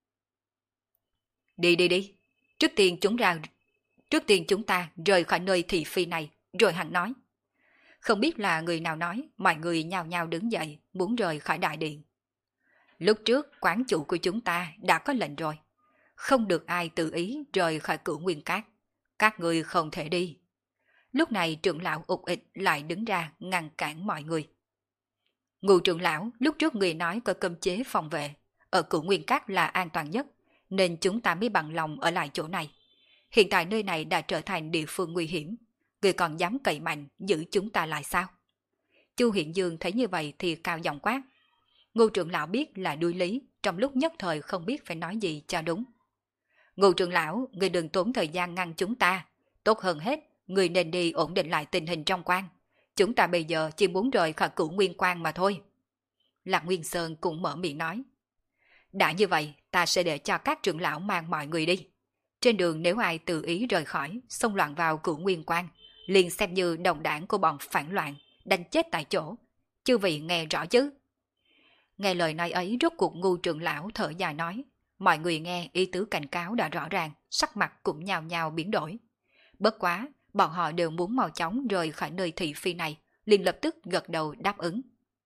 Đi đi đi, trước tiên chúng ra... Trước tiên chúng ta rời khỏi nơi thị phi này, rồi hắn nói. Không biết là người nào nói, mọi người nhao nhao đứng dậy, muốn rời khỏi đại điện. Lúc trước, quán chủ của chúng ta đã có lệnh rồi. Không được ai tự ý rời khỏi Cửu Nguyên Cát. Các người không thể đi. Lúc này trưởng lão ục ịch lại đứng ra ngăn cản mọi người. Ngụ trưởng lão, lúc trước người nói có cấm chế phòng vệ, ở Cửu Nguyên Cát là an toàn nhất, nên chúng ta mới bằng lòng ở lại chỗ này. Hiện tại nơi này đã trở thành địa phương nguy hiểm, người còn dám cậy mạnh giữ chúng ta lại sao? Chu Hiện Dương thấy như vậy thì cao giọng quát. Ngô trưởng lão biết là đuôi lý, trong lúc nhất thời không biết phải nói gì cho đúng. Ngô trưởng lão, người đừng tốn thời gian ngăn chúng ta. Tốt hơn hết, người nên đi ổn định lại tình hình trong quan. Chúng ta bây giờ chỉ muốn rời khỏi Cửu Nguyên Quan mà thôi. Lạc Nguyên Sơn cũng mở miệng nói. Đã như vậy, ta sẽ để cho các trưởng lão mang mọi người đi. Trên đường nếu ai tự ý rời khỏi, xông loạn vào Cửu Nguyên Quan, liền xem như đồng đảng của bọn phản loạn, đánh chết tại chỗ. Chư vị nghe rõ chứ? Nghe lời nói ấy rốt cuộc Ngu trưởng lão thở dài nói. Mọi người nghe ý tứ cảnh cáo đã rõ ràng, sắc mặt cũng nhào nhào biến đổi. Bất quá, bọn họ đều muốn mau chóng rời khỏi nơi thị phi này, liền lập tức gật đầu đáp ứng.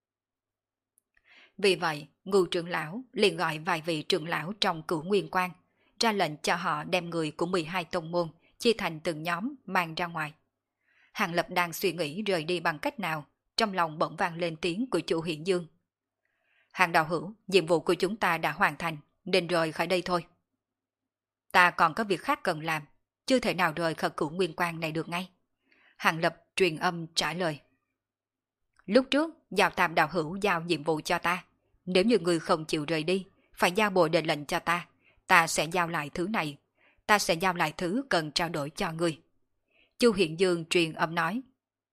Vì vậy, Ngu trưởng lão liền gọi vài vị trưởng lão trong Cửu Nguyên Quan, ra lệnh cho họ đem người của mười hai tông môn chia thành từng nhóm mang ra ngoài. Hàng Lập đang suy nghĩ rời đi bằng cách nào, trong lòng bỗng vang lên tiếng của Chu Hiển Dương. Hàng đạo hữu, nhiệm vụ của chúng ta đã hoàn thành, nên rời khỏi đây thôi. Ta còn có việc khác cần làm, chưa thể nào rời khỏi cửu nguyên quan này được ngay. Hàng Lập truyền âm trả lời. Lúc trước, giao tam đạo hữu giao nhiệm vụ cho ta. Nếu như người không chịu rời đi, phải giao bộ đề lệnh cho ta. Ta sẽ giao lại thứ này. Ta sẽ giao lại thứ cần trao đổi cho người. Chu Hiện Dương truyền âm nói.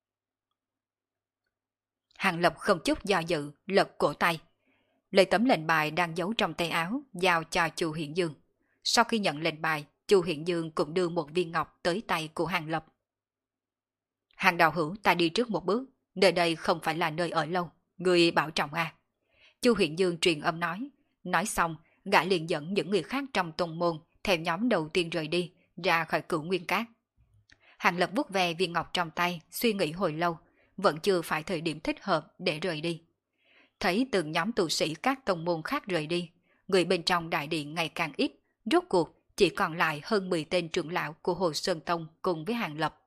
Hàng Lập không chút do dự, lật cổ tay. Lấy tấm lệnh bài đang giấu trong tay áo, giao cho Chu Hiện Dương. Sau khi nhận lệnh bài, Chu Hiện Dương cũng đưa một viên ngọc tới tay của Hàng Lập. Hàng đạo hữu, ta đi trước một bước, nơi đây không phải là nơi ở lâu, người bảo trọng à. Chu Hiện Dương truyền âm nói. Nói xong, gã liền dẫn những người khác trong tông môn theo nhóm đầu tiên rời đi, ra khỏi cửu nguyên cát. Hàng Lập vuốt ve viên ngọc trong tay, suy nghĩ hồi lâu, vẫn chưa phải thời điểm thích hợp để rời đi. Thấy từng nhóm tu sĩ các tông môn khác rời đi, người bên trong đại điện ngày càng ít, rốt cuộc chỉ còn lại hơn mười tên trưởng lão của Hồ Sơn Tông cùng với Hàng Lập.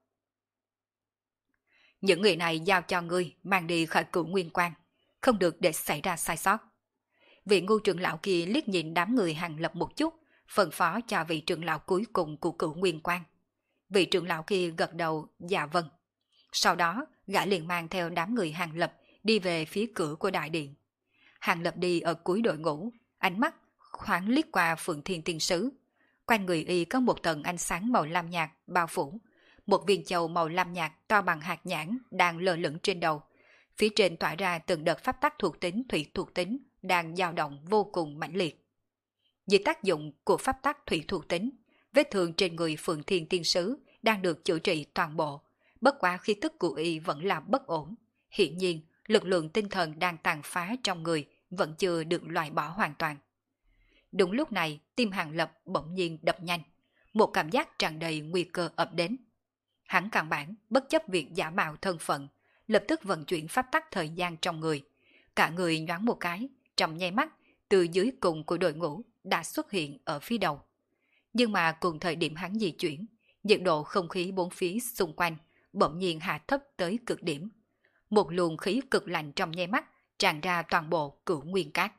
Những người này giao cho ngươi mang đi khỏi cửu nguyên quan, không được để xảy ra sai sót. Vị ngu trưởng lão kia liếc nhìn đám người Hàng Lập một chút, phân phó cho vị trưởng lão cuối cùng của cửu nguyên quan. Vị trưởng lão kia gật đầu dạ vâng. Sau đó, gã liền mang theo đám người Hàng Lập đi về phía cửa của đại điện. Hàng Lập đi ở cuối đội ngũ, ánh mắt thoáng liếc qua Phượng Thiên Tiên Sứ. Quanh người y có một tầng ánh sáng màu lam nhạt bao phủ. Một viên châu màu lam nhạt to bằng hạt nhãn đang lơ lửng trên đầu. Phía trên tỏa ra từng đợt pháp tắc thuộc tính thủy thuộc tính đang dao động vô cùng mãnh liệt. Dưới tác dụng của pháp tắc thủy thuộc tính, vết thương trên người Phượng Thiên Tiên Sứ đang được chữa trị toàn bộ. Bất quá khí tức của y vẫn là bất ổn. Hiển nhiên, lực lượng tinh thần đang tàn phá trong người vẫn chưa được loại bỏ hoàn toàn. Đúng lúc này, tim Hàng Lập bỗng nhiên đập nhanh. Một cảm giác tràn đầy nguy cơ ập đến. Hắn căn bản bất chấp việc giả mạo thân phận, lập tức vận chuyển pháp tắc thời gian trong người. Cả người nhoáng một cái, trong nháy mắt, từ dưới cùng của đội ngũ đã xuất hiện ở phía đầu. Nhưng mà cùng thời điểm hắn di chuyển, nhiệt độ không khí bốn phía xung quanh bỗng nhiên hạ thấp tới cực điểm. Một luồng khí cực lạnh trong nháy mắt tràn ra toàn bộ cửu nguyên cát.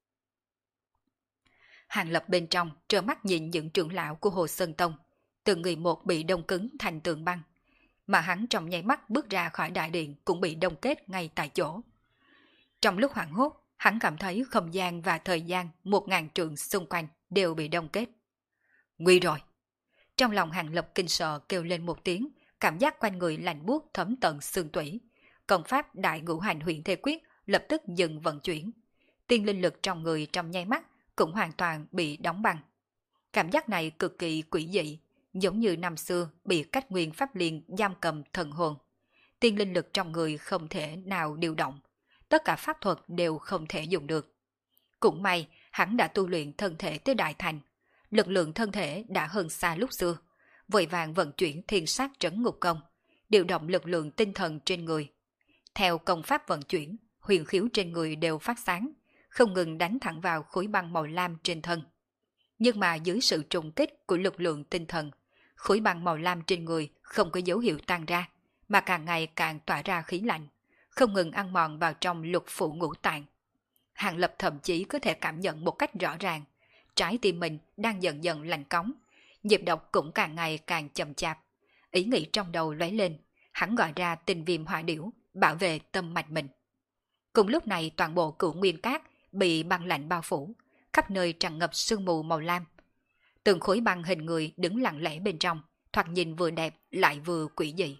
Hàng Lập bên trong trơ mắt nhìn những trưởng lão của Hồ Sơn Tông, từng người một bị đông cứng thành tượng băng, mà hắn trong nháy mắt bước ra khỏi đại điện cũng bị đông kết ngay tại chỗ. Trong lúc hoảng hốt, hắn cảm thấy không gian và thời gian một ngàn trượng xung quanh đều bị đông kết. Nguy rồi! Trong lòng Hàng Lập kinh sợ kêu lên một tiếng, cảm giác quanh người lạnh buốt thấm tận xương tủy. Công pháp Đại Ngũ Hành Huyền Thể Quyết lập tức dừng vận chuyển. Tiên linh lực trong người trong nháy mắt cũng hoàn toàn bị đóng băng. Cảm giác này cực kỳ quỷ dị, giống như năm xưa bị cách nguyên pháp liên giam cầm thần hồn. Tiên linh lực trong người không thể nào điều động, tất cả pháp thuật đều không thể dùng được. Cũng may hắn đã tu luyện thân thể tới đại thành, lực lượng thân thể đã hơn xa lúc xưa, vội vàng vận chuyển thiên sát trấn ngục công, điều động lực lượng tinh thần trên người. Theo công pháp vận chuyển, huyền khiếu trên người đều phát sáng, không ngừng đánh thẳng vào khối băng màu lam trên thân. Nhưng mà dưới sự trùng kích của lực lượng tinh thần, khối băng màu lam trên người không có dấu hiệu tan ra, mà càng ngày càng tỏa ra khí lạnh, không ngừng ăn mòn vào trong lục phủ ngũ tạng. Hàng Lập thậm chí có thể cảm nhận một cách rõ ràng, trái tim mình đang dần dần lạnh cóng, nhịp đập cũng càng ngày càng chậm chạp. Ý nghĩ trong đầu lóe lên, hắn gọi ra tinh viêm hỏa điểu, bảo vệ tâm mạch mình. Cùng lúc này toàn bộ cửu nguyên cát bị băng lạnh bao phủ, khắp nơi tràn ngập sương mù màu lam. Từng khối băng hình người đứng lặng lẽ bên trong, thoạt nhìn vừa đẹp lại vừa quỷ dị.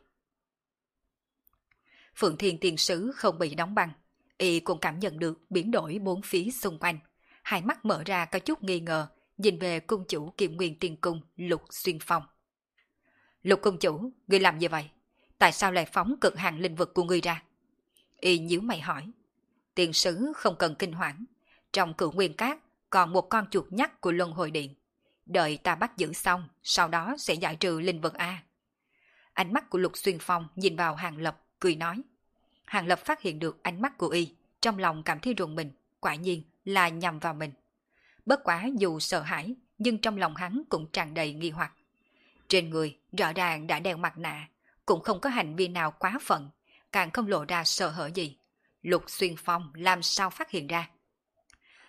Phượng Thiên Tiên Sứ không bị đóng băng, y cũng cảm nhận được biến đổi bốn phía xung quanh, hai mắt mở ra có chút nghi ngờ, nhìn về cung chủ Kiệm Nguyên Tiên Cung Lục Xuyên Phong. Lục cung chủ, ngươi làm gì vậy? Tại sao lại phóng cực hạn linh vực của ngươi ra? Y nhíu mày hỏi. Tiên sứ không cần kinh hoảng, trong cửu nguyên cát còn một con chuột nhắt của luân hồi điện. Đợi ta bắt giữ xong, sau đó sẽ giải trừ linh vực A. Ánh mắt của Lục Xuyên Phong nhìn vào Hàng Lập, cười nói. Hàng Lập phát hiện được ánh mắt của y, trong lòng cảm thấy rùng mình, quả nhiên là nhằm vào mình. Bất quá dù sợ hãi, nhưng trong lòng hắn cũng tràn đầy nghi hoặc. Trên người rõ ràng đã đeo mặt nạ, cũng không có hành vi nào quá phận, càng không lộ ra sợ hãi gì. Lục Xuyên Phong làm sao phát hiện ra?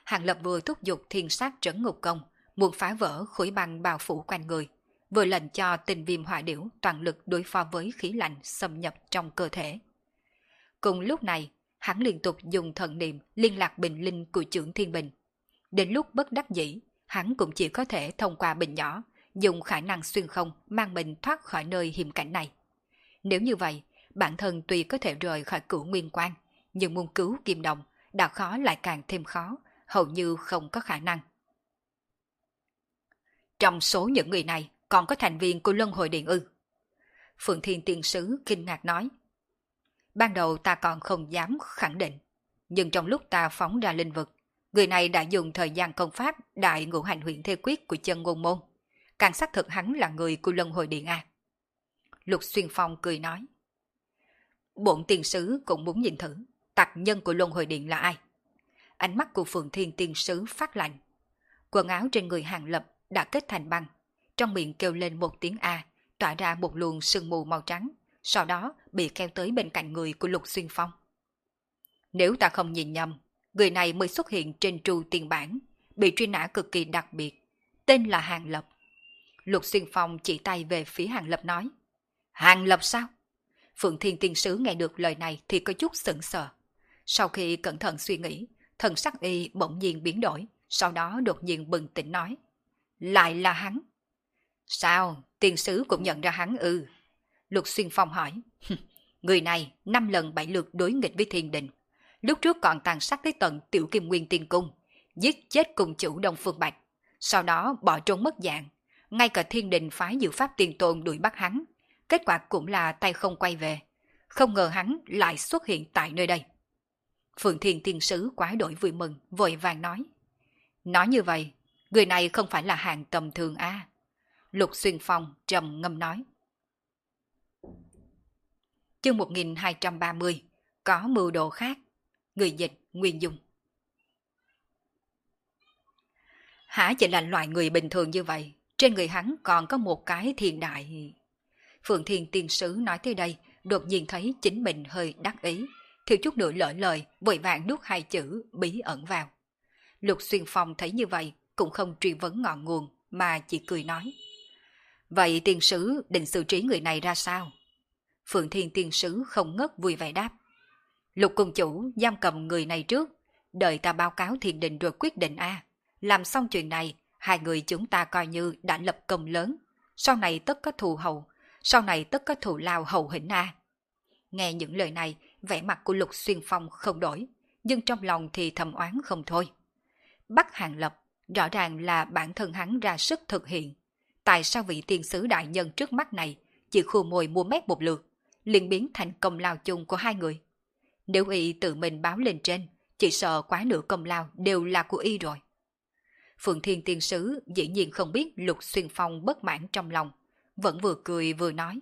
Hàng Lập vừa thúc giục thiên sát trấn ngục công, muốn phá vỡ khối băng bao phủ quanh người, vừa lệnh cho tinh viêm hỏa điểu toàn lực đối phó với khí lạnh xâm nhập trong cơ thể. Cùng lúc này, hắn liên tục dùng thần niệm liên lạc bình linh của Chưởng Thiên Bình. Đến lúc bất đắc dĩ, hắn cũng chỉ có thể thông qua bình nhỏ, dùng khả năng xuyên không mang mình thoát khỏi nơi hiểm cảnh này. Nếu như vậy, bản thân tuy có thể rời khỏi Cửu Nguyên Quan, nhưng muốn cứu Kim Đồng đã khó lại càng thêm khó, hầu như không có khả năng. Trong số những người này còn có thành viên của Luân Hồi Điện ư? Phượng Thiên Tiên Sứ kinh ngạc nói. Ban đầu ta còn không dám khẳng định, nhưng trong lúc ta phóng ra linh vực, người này đã dùng thời gian công pháp đại ngũ hành huyện thê quyết của chân ngôn môn, càng xác thực hắn là người của Luân Hồi Điện A. Lục Xuyên Phong cười nói. Bổn tiên sứ cũng muốn nhìn thử tặc nhân của Luân Hồi Điện là ai. Ánh mắt của Phượng Thiên Tiên Sứ phát lạnh. Quần áo trên người Hàng Lập đã kết thành băng, trong miệng kêu lên một tiếng A, tỏa ra một luồng sương mù màu trắng, sau đó bị kéo tới bên cạnh người của Lục Xuyên Phong. Nếu ta không nhìn nhầm, người này mới xuất hiện trên tru tiền bản, bị truy nã cực kỳ đặc biệt, tên là Hàng Lập. Lục Xuyên Phong chỉ tay về phía Hàng Lập nói. Hàng Lập sao? Phượng Thiên Tiên Sứ nghe được lời này thì có chút sững sờ. Sau khi cẩn thận suy nghĩ, thần sắc y bỗng nhiên biến đổi, sau đó đột nhiên bừng tỉnh nói. Lại là hắn. Sao, tiên sứ cũng nhận ra hắn ư? Lục Xuyên Phong hỏi. Người này năm lần bảy lượt đối nghịch với thiên đình. Lúc trước còn tàn sát tới tận Tiểu Kim Nguyên Tiên Cung, giết chết cùng chủ Đông Phương Bạch, sau đó bỏ trốn mất dạng. Ngay cả thiên đình phái Diệu Pháp Tiên Tôn đuổi bắt hắn, kết quả cũng là tay không quay về. Không ngờ hắn lại xuất hiện tại nơi đây. Phượng Thiên Tiên Sứ quá đổi vui mừng, vội vàng nói. Nói như vậy, người này không phải là hàng tầm thường a. À? Lục Xuyên Phong trầm ngâm nói. Chương một nghìn hai trăm ba mươi, có mưu đồ khác. Người dịch Nguyên Dung. Hả chỉ là loại người bình thường như vậy, trên người hắn còn có một cái thiên đại. Phượng Thiên Tiên Sứ nói tới đây, đột nhiên thấy chính mình hơi đắc ý, thiếu chút nữa lỡ lời, vội vàng nuốt hai chữ bí ẩn vào. Lục Xuyên Phong thấy như vậy, cũng không truy vấn ngọn nguồn, mà chỉ cười nói. Vậy tiên sứ định xử trí người này ra sao? Phượng Thiên Tiên Sứ không ngớt vui vẻ đáp. Lục cung chủ giam cầm người này trước, đợi ta báo cáo thiên đình rồi quyết định a. À. Làm xong chuyện này, hai người chúng ta coi như đã lập công lớn, sau này tất có thù hậu, sau này tất có thù lao hậu hĩnh a. À. Nghe những lời này, vẻ mặt của Lục Xuyên Phong không đổi, nhưng trong lòng thì thầm oán không thôi. Bắt Hàng Lập, rõ ràng là bản thân hắn ra sức thực hiện. Tại sao vị tiên sứ đại nhân trước mắt này chỉ khua môi mua mép một lượt, liền biến thành công lao chung của hai người? Nếu y tự mình báo lên trên, chỉ sợ quá nửa công lao đều là của y rồi. Phượng Thiên Tiên Sứ dĩ nhiên không biết Lục Xuyên Phong bất mãn trong lòng, vẫn vừa cười vừa nói.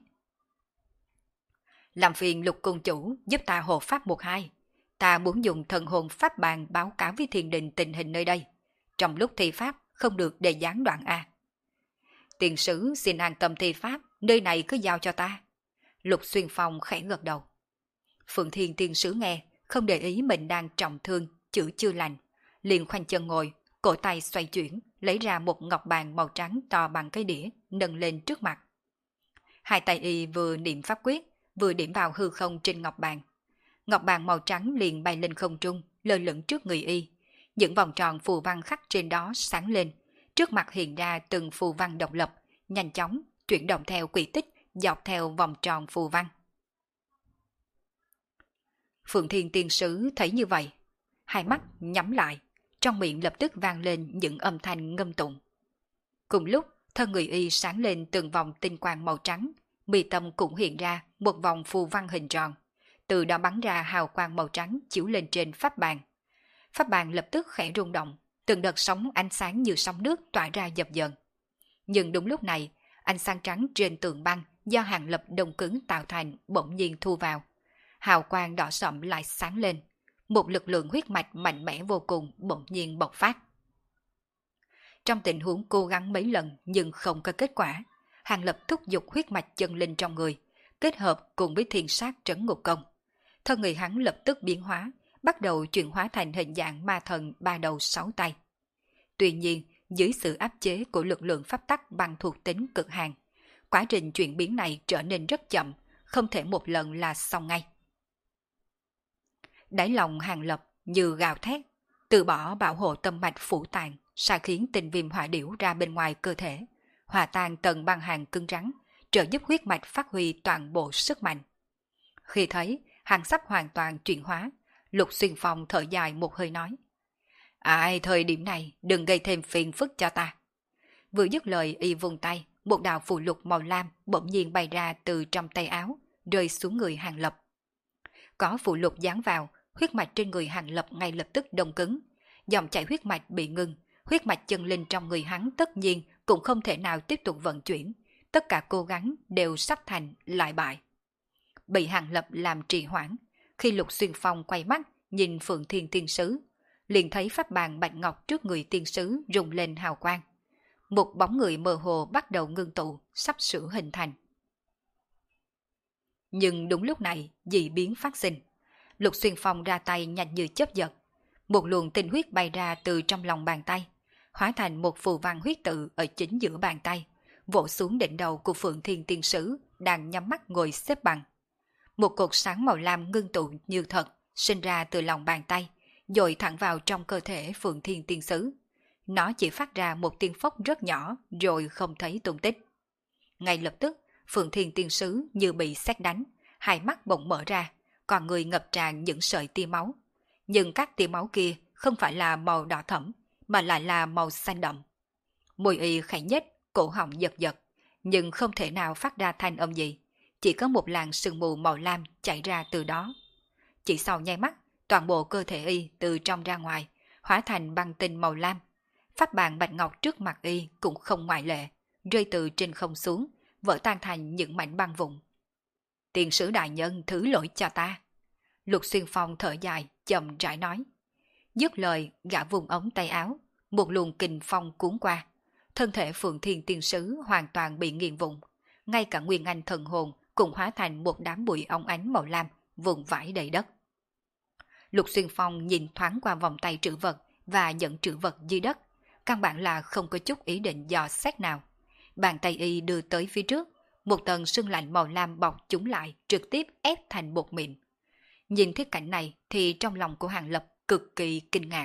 Làm phiền Lục Cung Chủ giúp ta hộ pháp một hai. Ta muốn dùng thần hồn pháp bàn báo cáo với thiên đình tình hình nơi đây. Trong lúc thi pháp không được để gián đoạn a. Tiên sứ xin an tâm thi pháp, nơi này cứ giao cho ta. Lục Xuyên Phong khẽ gật đầu. Phượng Thiên Tiên Sứ nghe, không để ý mình đang trọng thương, chữ chưa lành, liền khoanh chân ngồi, cổ tay xoay chuyển, lấy ra một ngọc bàn màu trắng to bằng cái đĩa, nâng lên trước mặt. Hai tay y vừa niệm pháp quyết, vừa điểm vào hư không trên ngọc bàn. Ngọc bàn màu trắng liền bay lên không trung, lơ lửng trước người y. Những vòng tròn phù văn khắc trên đó sáng lên, trước mặt hiện ra từng phù văn độc lập, nhanh chóng chuyển động theo quỹ tích, dọc theo vòng tròn phù văn. Phượng Thiên Tiên Sứ thấy như vậy, hai mắt nhắm lại, trong miệng lập tức vang lên những âm thanh ngâm tụng. Cùng lúc, thân người y sáng lên từng vòng tinh quang màu trắng, mi tâm cũng hiện ra một vòng phù văn hình tròn, từ đó bắn ra hào quang màu trắng chiếu lên trên pháp bàn. Pháp bàn lập tức khẽ rung động, từng đợt sóng ánh sáng như sóng nước tỏa ra dập dờn. Nhưng đúng lúc này, ánh sáng trắng trên tường băng do Hàng Lập đông cứng tạo thành bỗng nhiên thu vào. Hào quang đỏ sậm lại sáng lên, một lực lượng huyết mạch mạnh mẽ vô cùng bỗng nhiên bộc phát. Trong tình huống cố gắng mấy lần nhưng không có kết quả, Hàng Lập thúc giục huyết mạch chân linh trong người, kết hợp cùng với thiên sát trấn ngục công. Thân người hắn lập tức biến hóa, bắt đầu chuyển hóa thành hình dạng ma thần ba đầu sáu tay. Tuy nhiên, dưới sự áp chế của lực lượng pháp tắc bằng thuộc tính cực hạn, quá trình chuyển biến này trở nên rất chậm, không thể một lần là xong ngay. Đáy lòng Hàng Lập như gào thét, từ bỏ bảo hộ tâm mạch phủ tạng, sa khiến tinh viêm hỏa điểu ra bên ngoài cơ thể, hòa tan tầng băng hàng cứng rắn, trợ giúp huyết mạch phát huy toàn bộ sức mạnh. Khi thấy hàng sắp hoàn toàn chuyển hóa, Lục Xuyên Phong thở dài một hơi nói: Ai, thời điểm này đừng gây thêm phiền phức cho ta. Vừa dứt lời, y vùng tay, một đạo phù lục màu lam bỗng nhiên bay ra từ trong tay áo, rơi xuống người Hàng Lập. Có phù lục dán vào, huyết mạch trên người Hàng Lập ngay lập tức đông cứng, dòng chảy huyết mạch bị ngừng, huyết mạch chân linh trong người hắn tất nhiên cũng không thể nào tiếp tục vận chuyển, tất cả cố gắng đều sắp thành lại bại. Bị Hàng Lập làm trì hoãn, khi Lục Xuyên Phong quay mắt nhìn Phượng Thiên Tiên Sứ, liền thấy pháp bàn bạch ngọc trước người tiên sứ rung lên hào quang. Một bóng người mơ hồ bắt đầu ngưng tụ, sắp sửa hình thành. Nhưng đúng lúc này, dị biến phát sinh. Lục Xuyên Phong ra tay nhanh như chớp giật. Một luồng tinh huyết bay ra từ trong lòng bàn tay, hóa thành một phù văn huyết tự ở chính giữa bàn tay, vỗ xuống đỉnh đầu của Phượng Thiên Tiên Sứ đang nhắm mắt ngồi xếp bằng. Một cột sáng màu lam ngưng tụ như thật, sinh ra từ lòng bàn tay, dội thẳng vào trong cơ thể Phượng Thiên Tiên Sứ. Nó chỉ phát ra một tiếng phốc rất nhỏ rồi không thấy tung tích. Ngay lập tức, Phượng Thiên Tiên Sứ như bị sét đánh, hai mắt bỗng mở ra, còn người ngập tràn những sợi tia máu. Nhưng các tia máu kia không phải là màu đỏ thẫm, mà lại là màu xanh đậm. Môi y khẽ nhếch, cổ họng giật giật, nhưng không thể nào phát ra thanh âm gì, chỉ có một làn sương mù màu lam chảy ra từ đó. Chỉ sau nháy mắt, toàn bộ cơ thể y từ trong ra ngoài, hóa thành băng tinh màu lam. Pháp bàn bạch ngọc trước mặt y cũng không ngoại lệ, rơi từ trên không xuống, vỡ tan thành những mảnh băng vụn. Tiền sứ đại nhân thứ lỗi cho ta. Lục Xuyên Phong thở dài, chậm rãi nói. Dứt lời, gã vùng ống tay áo, một luồng kình phong cuốn qua. Thân thể Phượng Thiên Tiên Sứ hoàn toàn bị nghiền vụn, ngay cả nguyên anh thần hồn cũng hóa thành một đám bụi óng ánh màu lam, vụn vãi đầy đất. Lục Xuyên Phong nhìn thoáng qua vòng tay trữ vật và nhận trữ vật dưới đất, căn bản là không có chút ý định dò xét nào. Bàn tay y đưa tới phía trước, một tầng sương lạnh màu lam bọc chúng lại, trực tiếp ép thành bột mịn. Nhìn thấy cảnh này thì trong lòng của Hàng Lập cực kỳ kinh ngạc.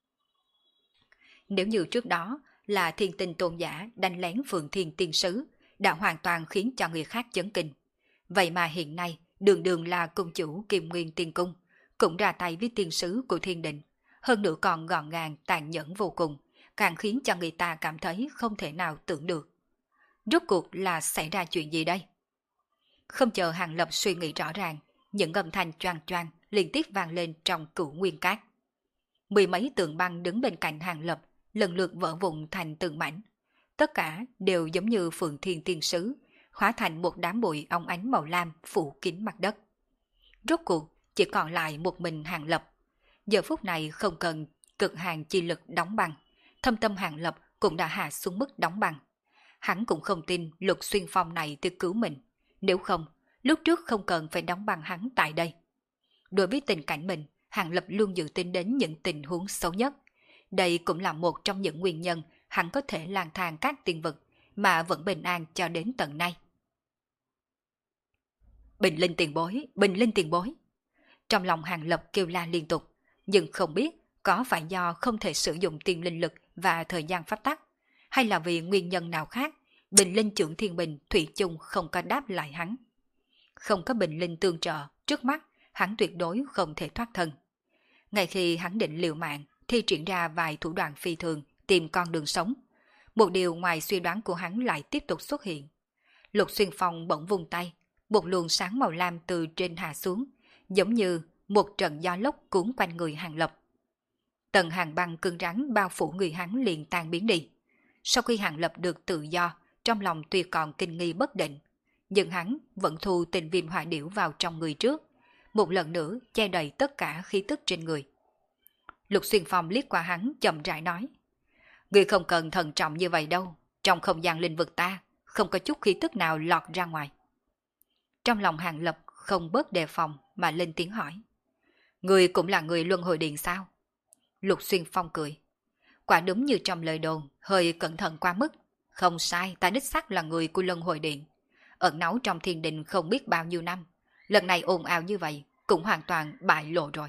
Nếu như trước đó là thiên tinh tôn giả đánh lén Phượng Thiên Tiên Sứ, đã hoàn toàn khiến cho người khác chấn kinh. Vậy mà hiện nay, đường đường là cung chủ Kim Nguyên Tiên Cung, cũng ra tay với tiên sứ của thiên đình, hơn nữa còn gọn gàng tàn nhẫn vô cùng, càng khiến cho người ta cảm thấy không thể nào tưởng được. Rốt cuộc là xảy ra chuyện gì đây? Không chờ Hàng Lập suy nghĩ rõ ràng, những âm thanh choang choang liên tiếp vang lên trong Cửu Nguyên Cát. Mười mấy tượng băng đứng bên cạnh Hàng Lập lần lượt vỡ vụn thành từng mảnh. Tất cả đều giống như Phượng Thiên Tiên Sứ, hóa thành một đám bụi óng ánh màu lam phủ kín mặt đất. Rốt cuộc chỉ còn lại một mình Hàng Lập. Giờ phút này không cần cực hạn chi lực đóng băng, thâm tâm Hàng Lập cũng đã hạ xuống mức đóng băng. Hắn cũng không tin Lục Xuyên Phong này tới cứu mình, nếu không, lúc trước không cần phải đóng băng hắn tại đây. Đối với tình cảnh mình, Hàng Lập luôn dự tính đến những tình huống xấu nhất. Đây cũng là một trong những nguyên nhân hắn có thể lang thang các tiên vực mà vẫn bình an cho đến tận nay. Bình linh tiền bối, bình linh tiền bối. Trong lòng Hàng Lập kêu la liên tục, nhưng không biết có phải do không thể sử dụng tiên linh lực và thời gian pháp tắc, hay là vì nguyên nhân nào khác, bình linh trưởng thiên bình thủy chung không có đáp lại hắn. Không có bình linh tương trợ, trước mắt hắn tuyệt đối không thể thoát thân. Ngay khi hắn định liều mạng, thi triển ra vài thủ đoạn phi thường tìm con đường sống, một điều ngoài suy đoán của hắn lại tiếp tục xuất hiện. Lục Xuyên Phong bỗng vung tay, một luồng sáng màu lam từ trên hạ xuống, giống như một trận gió lốc cuốn quanh người Hàng Lập. Tầng hàng băng cứng rắn bao phủ người hắn liền tan biến đi. Sau khi Hàng Lập được tự do, trong lòng tuy còn kinh nghi bất định, nhưng hắn vẫn thu tình viêm hỏa điểu vào trong người trước, một lần nữa che đầy tất cả khí tức trên người. Lục Xuyên Phong liếc qua hắn chậm rãi nói: Ngươi không cần thận trọng như vậy đâu, trong không gian linh vực ta không có chút khí tức nào lọt ra ngoài. Trong lòng Hàng Lập không bớt đề phòng mà lên tiếng hỏi: Người cũng là người luân hồi điện sao? Lục Xuyên Phong cười. Quả đúng như trong lời đồn, hơi cẩn thận quá mức. Không sai, ta đích xác là người của luân hồi điện. Ẩn náu trong thiên đình không biết bao nhiêu năm. Lần này ồn ào như vậy, cũng hoàn toàn bại lộ rồi.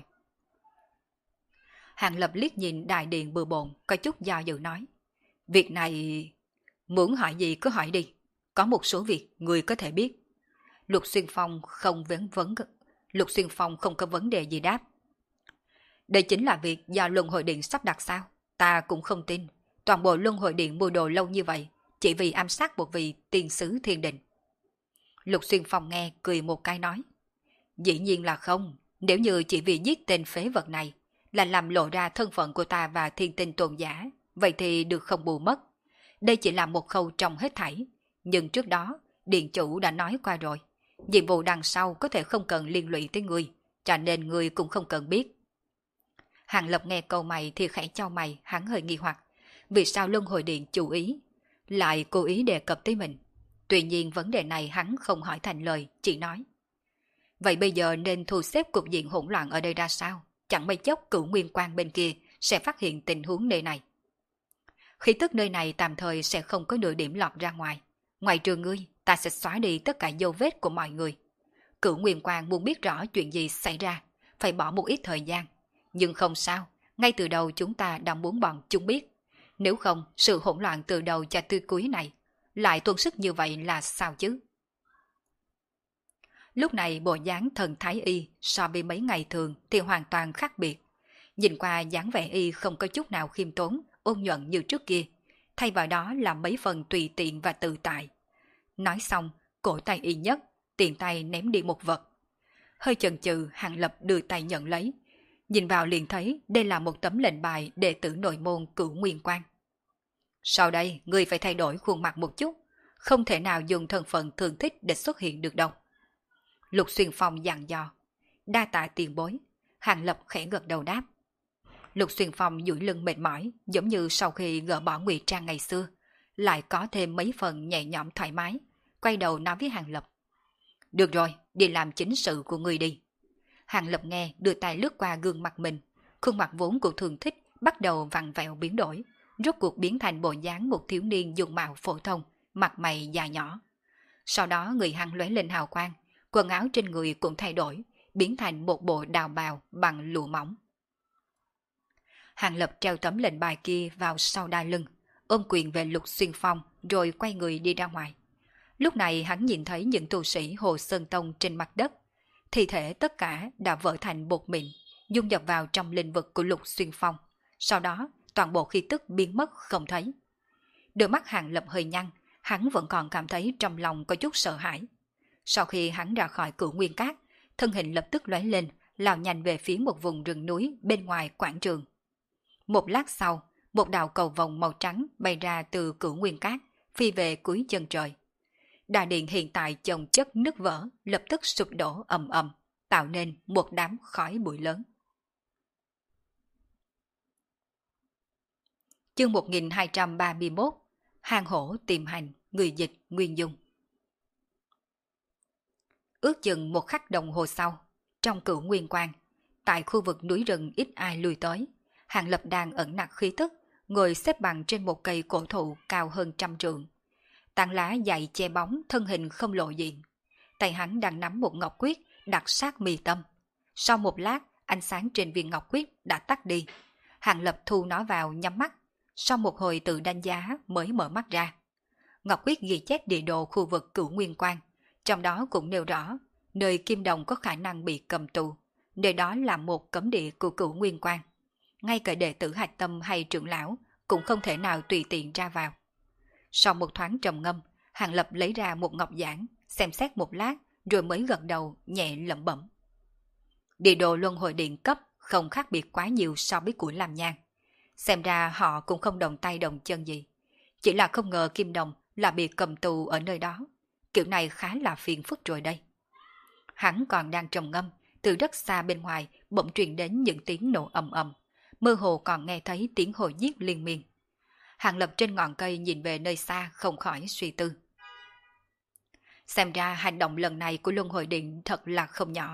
Hàng Lập liếc nhìn đại điện bừa bộn, có chút do dự nói. Việc này... Muốn hỏi gì cứ hỏi đi. Có một số việc người có thể biết. Lục Xuyên Phong không vấn vấn Lục Xuyên Phong không có vấn đề gì đáp. Đây chính là việc do luân hồi điện sắp đặt sao? Ta cũng không tin. Toàn bộ luân hồi điện mua đồ lâu như vậy, chỉ vì ám sát một vị tiên sứ thiên đình. Lục Xuyên Phong nghe cười một cái nói. Dĩ nhiên là không. Nếu như chỉ vì giết tên phế vật này, là làm lộ ra thân phận của ta và thiên tinh tôn giả, vậy thì được không bù mất. Đây chỉ là một khâu trong hết thảy. Nhưng trước đó, điện chủ đã nói qua rồi. Nhiệm vụ đằng sau có thể không cần liên lụy tới người, cho nên người cũng không cần biết. Hàng Lập nghe câu mày thì khẽ chau mày, hắn hơi nghi hoặc. Vì sao luân hồi điện chú ý, lại cố ý đề cập tới mình? Tuy nhiên vấn đề này hắn không hỏi thành lời, chỉ nói. Vậy bây giờ nên thu xếp cục diện hỗn loạn ở đây ra sao? Chẳng mấy chốc Cửu Nguyên Quan bên kia sẽ phát hiện tình huống nơi này. Khí tức nơi này tạm thời sẽ không có nửa điểm lọt ra ngoài. Ngoài trừ ngươi, ta sẽ xóa đi tất cả dấu vết của mọi người. Cửu Nguyên Quan muốn biết rõ chuyện gì xảy ra, phải bỏ một ít thời gian. Nhưng không sao, ngay từ đầu chúng ta đã muốn bọn chúng biết. Nếu không, sự hỗn loạn từ đầu cho tới cuối này, lại tuân sức như vậy là sao chứ? Lúc này bộ dáng thần thái y so với mấy ngày thường thì hoàn toàn khác biệt. Nhìn qua dáng vẻ y không có chút nào khiêm tốn, ôn nhuận như trước kia, thay vào đó là mấy phần tùy tiện và tự tại. Nói xong, cổ tay y nhất, tiện tay ném đi một vật. Hơi chần chừ, Hàng Lập đưa tay nhận lấy. Nhìn vào liền thấy đây là một tấm lệnh bài đệ tử nội môn Cửu Nguyên Quan. Sau đây, ngươi phải thay đổi khuôn mặt một chút, không thể nào dùng thân phận thường thích để xuất hiện được đâu. Lục Xuyên Phong dặn dò. Đa tạ tiền bối. Hàng Lập khẽ gật đầu đáp. Lục Xuyên Phong duỗi lưng mệt mỏi, giống như sau khi gỡ bỏ ngụy trang ngày xưa, lại có thêm mấy phần nhẹ nhõm thoải mái, quay đầu nói với Hàng Lập. Được rồi, đi làm chính sự của ngươi đi. Hàng Lập nghe đưa tay lướt qua gương mặt mình, khuôn mặt vốn của thường thích bắt đầu vặn vẹo biến đổi, rốt cuộc biến thành bộ dáng một thiếu niên dùng mạo phổ thông, mặt mày già nhỏ. Sau đó người hắn lóe lên hào quang, quần áo trên người cũng thay đổi, biến thành một bộ đào bào bằng lụa mỏng. Hàng Lập treo tấm lệnh bài kia vào sau đai lưng, ôm quyền về Lục Xuyên Phong rồi quay người đi ra ngoài. Lúc này hắn nhìn thấy những tu sĩ Hồ Sơn Tông trên mặt đất, thi thể tất cả đã vỡ thành bột mịn, dung nhập vào trong linh vực của Lục Xuyên Phong. Sau đó, toàn bộ khí tức biến mất không thấy. Đôi mắt Hàng Lập hơi nhăn, hắn vẫn còn cảm thấy trong lòng có chút sợ hãi. Sau khi hắn ra khỏi Cửu Nguyên Cát, thân hình lập tức lóe lên, lao nhanh về phía một vùng rừng núi bên ngoài quảng trường. Một lát sau, một đạo cầu vồng màu trắng bay ra từ Cửu Nguyên Cát, phi về cuối chân trời. Đại điện hiện tại chồng chất nứt vỡ, lập tức sụp đổ ầm ầm, tạo nên một đám khói bụi lớn. Chương một nghìn hai trăm ba mươi mốt. Hang hổ tìm hành, người dịch Nguyên Dung. Ước chừng một khắc đồng hồ sau, trong Cửu Nguyên Quan, tại khu vực núi rừng ít ai lui tới, Hàng Lập đang ẩn nặc khí tức, ngồi xếp bằng trên một cây cổ thụ cao hơn trăm trượng. Tán lá dày che bóng, thân hình không lộ diện. Tay hắn đang nắm một ngọc quyết đặt sát mi tâm. Sau một lát, ánh sáng trên viên ngọc quyết đã tắt đi. Hàng Lập thu nó vào nhắm mắt. Sau một hồi tự đánh giá mới mở mắt ra. Ngọc quyết ghi chép địa đồ khu vực Cửu Nguyên Quan, trong đó cũng nêu rõ nơi Kim Đồng có khả năng bị cầm tù, nơi đó là một cấm địa của Cửu Nguyên Quan. Ngay cả đệ tử hạch tâm hay trưởng lão cũng không thể nào tùy tiện ra vào. Sau một thoáng trầm ngâm, Hàng Lập lấy ra một ngọc giản, xem xét một lát rồi mới gật đầu nhẹ lẩm bẩm. Địa đồ luân hồi điện cấp không khác biệt quá nhiều so với của Lam Nhan. Xem ra họ cũng không đồng tay đồng chân gì. Chỉ là không ngờ Kim Đồng là bị cầm tù ở nơi đó. Kiểu này khá là phiền phức rồi đây. Hắn còn đang trầm ngâm, từ rất xa bên ngoài bỗng truyền đến những tiếng nổ ầm ầm, mơ hồ còn nghe thấy tiếng hồi giết liên miên. Hàng Lập trên ngọn cây nhìn về nơi xa không khỏi suy tư. Xem ra hành động lần này của Luân Hồi Điện thật là không nhỏ.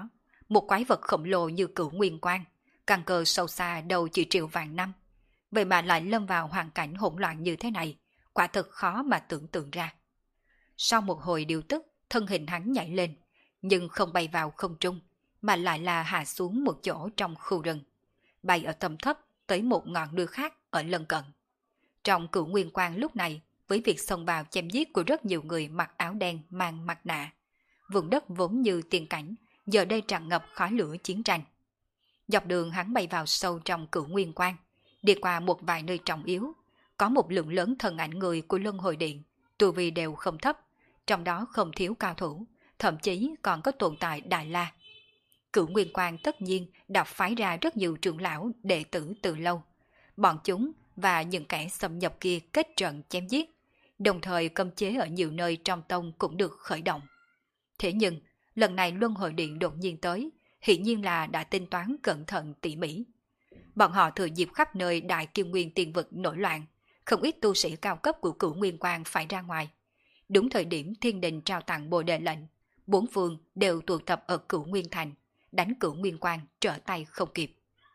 một quái vật khổng lồ như Cửu Nguyên Quan, căn cơ sâu xa đầu chỉ triệu vạn năm. Vậy mà lại lâm vào hoàn cảnh hỗn loạn như thế này, quả thật khó mà tưởng tượng ra. Sau một hồi điều tức, thân hình hắn nhảy lên, nhưng không bay vào không trung, mà lại là hạ xuống một chỗ trong khu rừng, bay ở tầm thấp tới một ngọn núi khác ở lân cận. Trong Cửu Nguyên Quan lúc này, với việc xông vào chém giết của rất nhiều người mặc áo đen mang mặt nạ, vùng đất vốn như tiên cảnh, giờ đây tràn ngập khói lửa chiến tranh. Dọc đường hắn bay vào sâu trong Cửu Nguyên Quan, đi qua một vài nơi trọng yếu, có một lượng lớn thần ảnh người của Luân Hồi Điện, tu vi đều không thấp, trong đó không thiếu cao thủ, thậm chí còn có tồn tại Đại La. Cửu Nguyên Quan tất nhiên đã phái ra rất nhiều trưởng lão đệ tử từ lâu. Bọn chúng và những kẻ xâm nhập kia kết trận chém giết, đồng thời cấm chế ở nhiều nơi trong tông cũng được khởi động. Thế nhưng, lần này Luân Hồi Điện đột nhiên tới, hiển nhiên là đã tính toán cẩn thận tỉ mỉ. Bọn họ thừa dịp khắp nơi Đại Kim Nguyên Tiên Vực nổi loạn, không ít tu sĩ cao cấp của Cửu Nguyên Quan phải ra ngoài. Đúng thời điểm thiên đình trao tặng bồ đề lệnh, bốn phương đều tụ tập ở Cửu Nguyên Thành, đánh Cửu Nguyên Quan trở tay không kịp.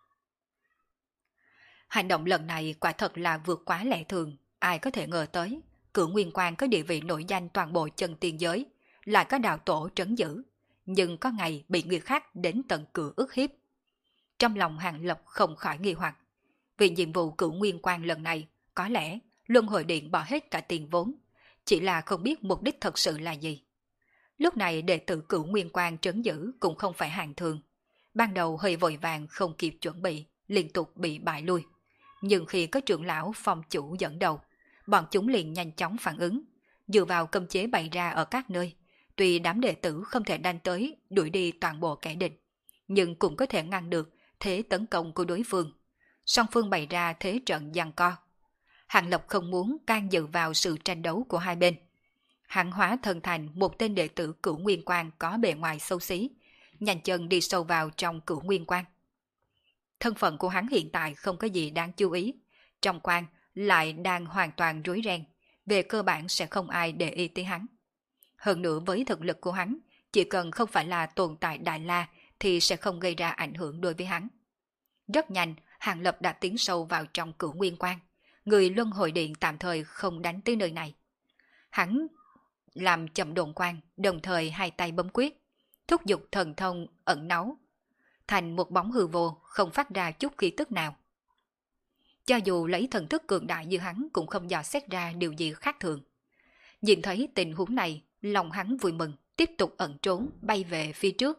Hành động lần này quả thật là vượt quá lẽ thường, ai có thể ngờ tới, Cửu Nguyên Quan có địa vị nổi danh toàn bộ chân tiên giới, lại có đạo tổ trấn giữ, nhưng có ngày bị người khác đến tận cửa ức hiếp. Trong lòng Hàng Lập không khỏi nghi hoặc, vì nhiệm vụ Cửu Nguyên Quan lần này, có lẽ Luân Hồi Điện bỏ hết cả tiền vốn, chỉ là không biết mục đích thật sự là gì. Lúc này đệ tử Cửu Nguyên Quan trấn giữ cũng không phải hạng thường, ban đầu hơi vội vàng không kịp chuẩn bị, liên tục bị bại lui. Nhưng khi có trưởng lão phong chủ dẫn đầu, bọn chúng liền nhanh chóng phản ứng, dựa vào cấm chế bày ra ở các nơi. Tuy đám đệ tử không thể đánh tới đuổi đi toàn bộ kẻ địch, nhưng cũng có thể ngăn được thế tấn công của đối phương. Song phương bày ra thế trận giằng co. Hàng Lập không muốn can dự vào sự tranh đấu của hai bên. Hắn hóa thân thành một tên đệ tử Cửu Nguyên Quan có bề ngoài xấu xí, nhanh chân đi sâu vào trong Cửu Nguyên Quan. Thân phận của hắn hiện tại không có gì đáng chú ý, trong quan lại đang hoàn toàn rối ren, về cơ bản sẽ không ai để ý tới hắn. Hơn nữa với thực lực của hắn, chỉ cần không phải là tồn tại Đại La thì sẽ không gây ra ảnh hưởng đối với hắn. Rất nhanh, Hàng Lập đã tiến sâu vào trong Cửu Nguyên Quan, người Luân Hồi Điện tạm thời không đánh tới nơi này. Hắn làm chậm độn quan, đồng thời hai tay bấm quyết, thúc giục thần thông ẩn náu, thành một bóng hư vô, không phát ra chút khí tức nào. Cho dù lấy thần thức cường đại như hắn cũng không dò xét ra điều gì khác thường. Nhìn thấy tình huống này, lòng hắn vui mừng, tiếp tục ẩn trốn, bay về phía trước.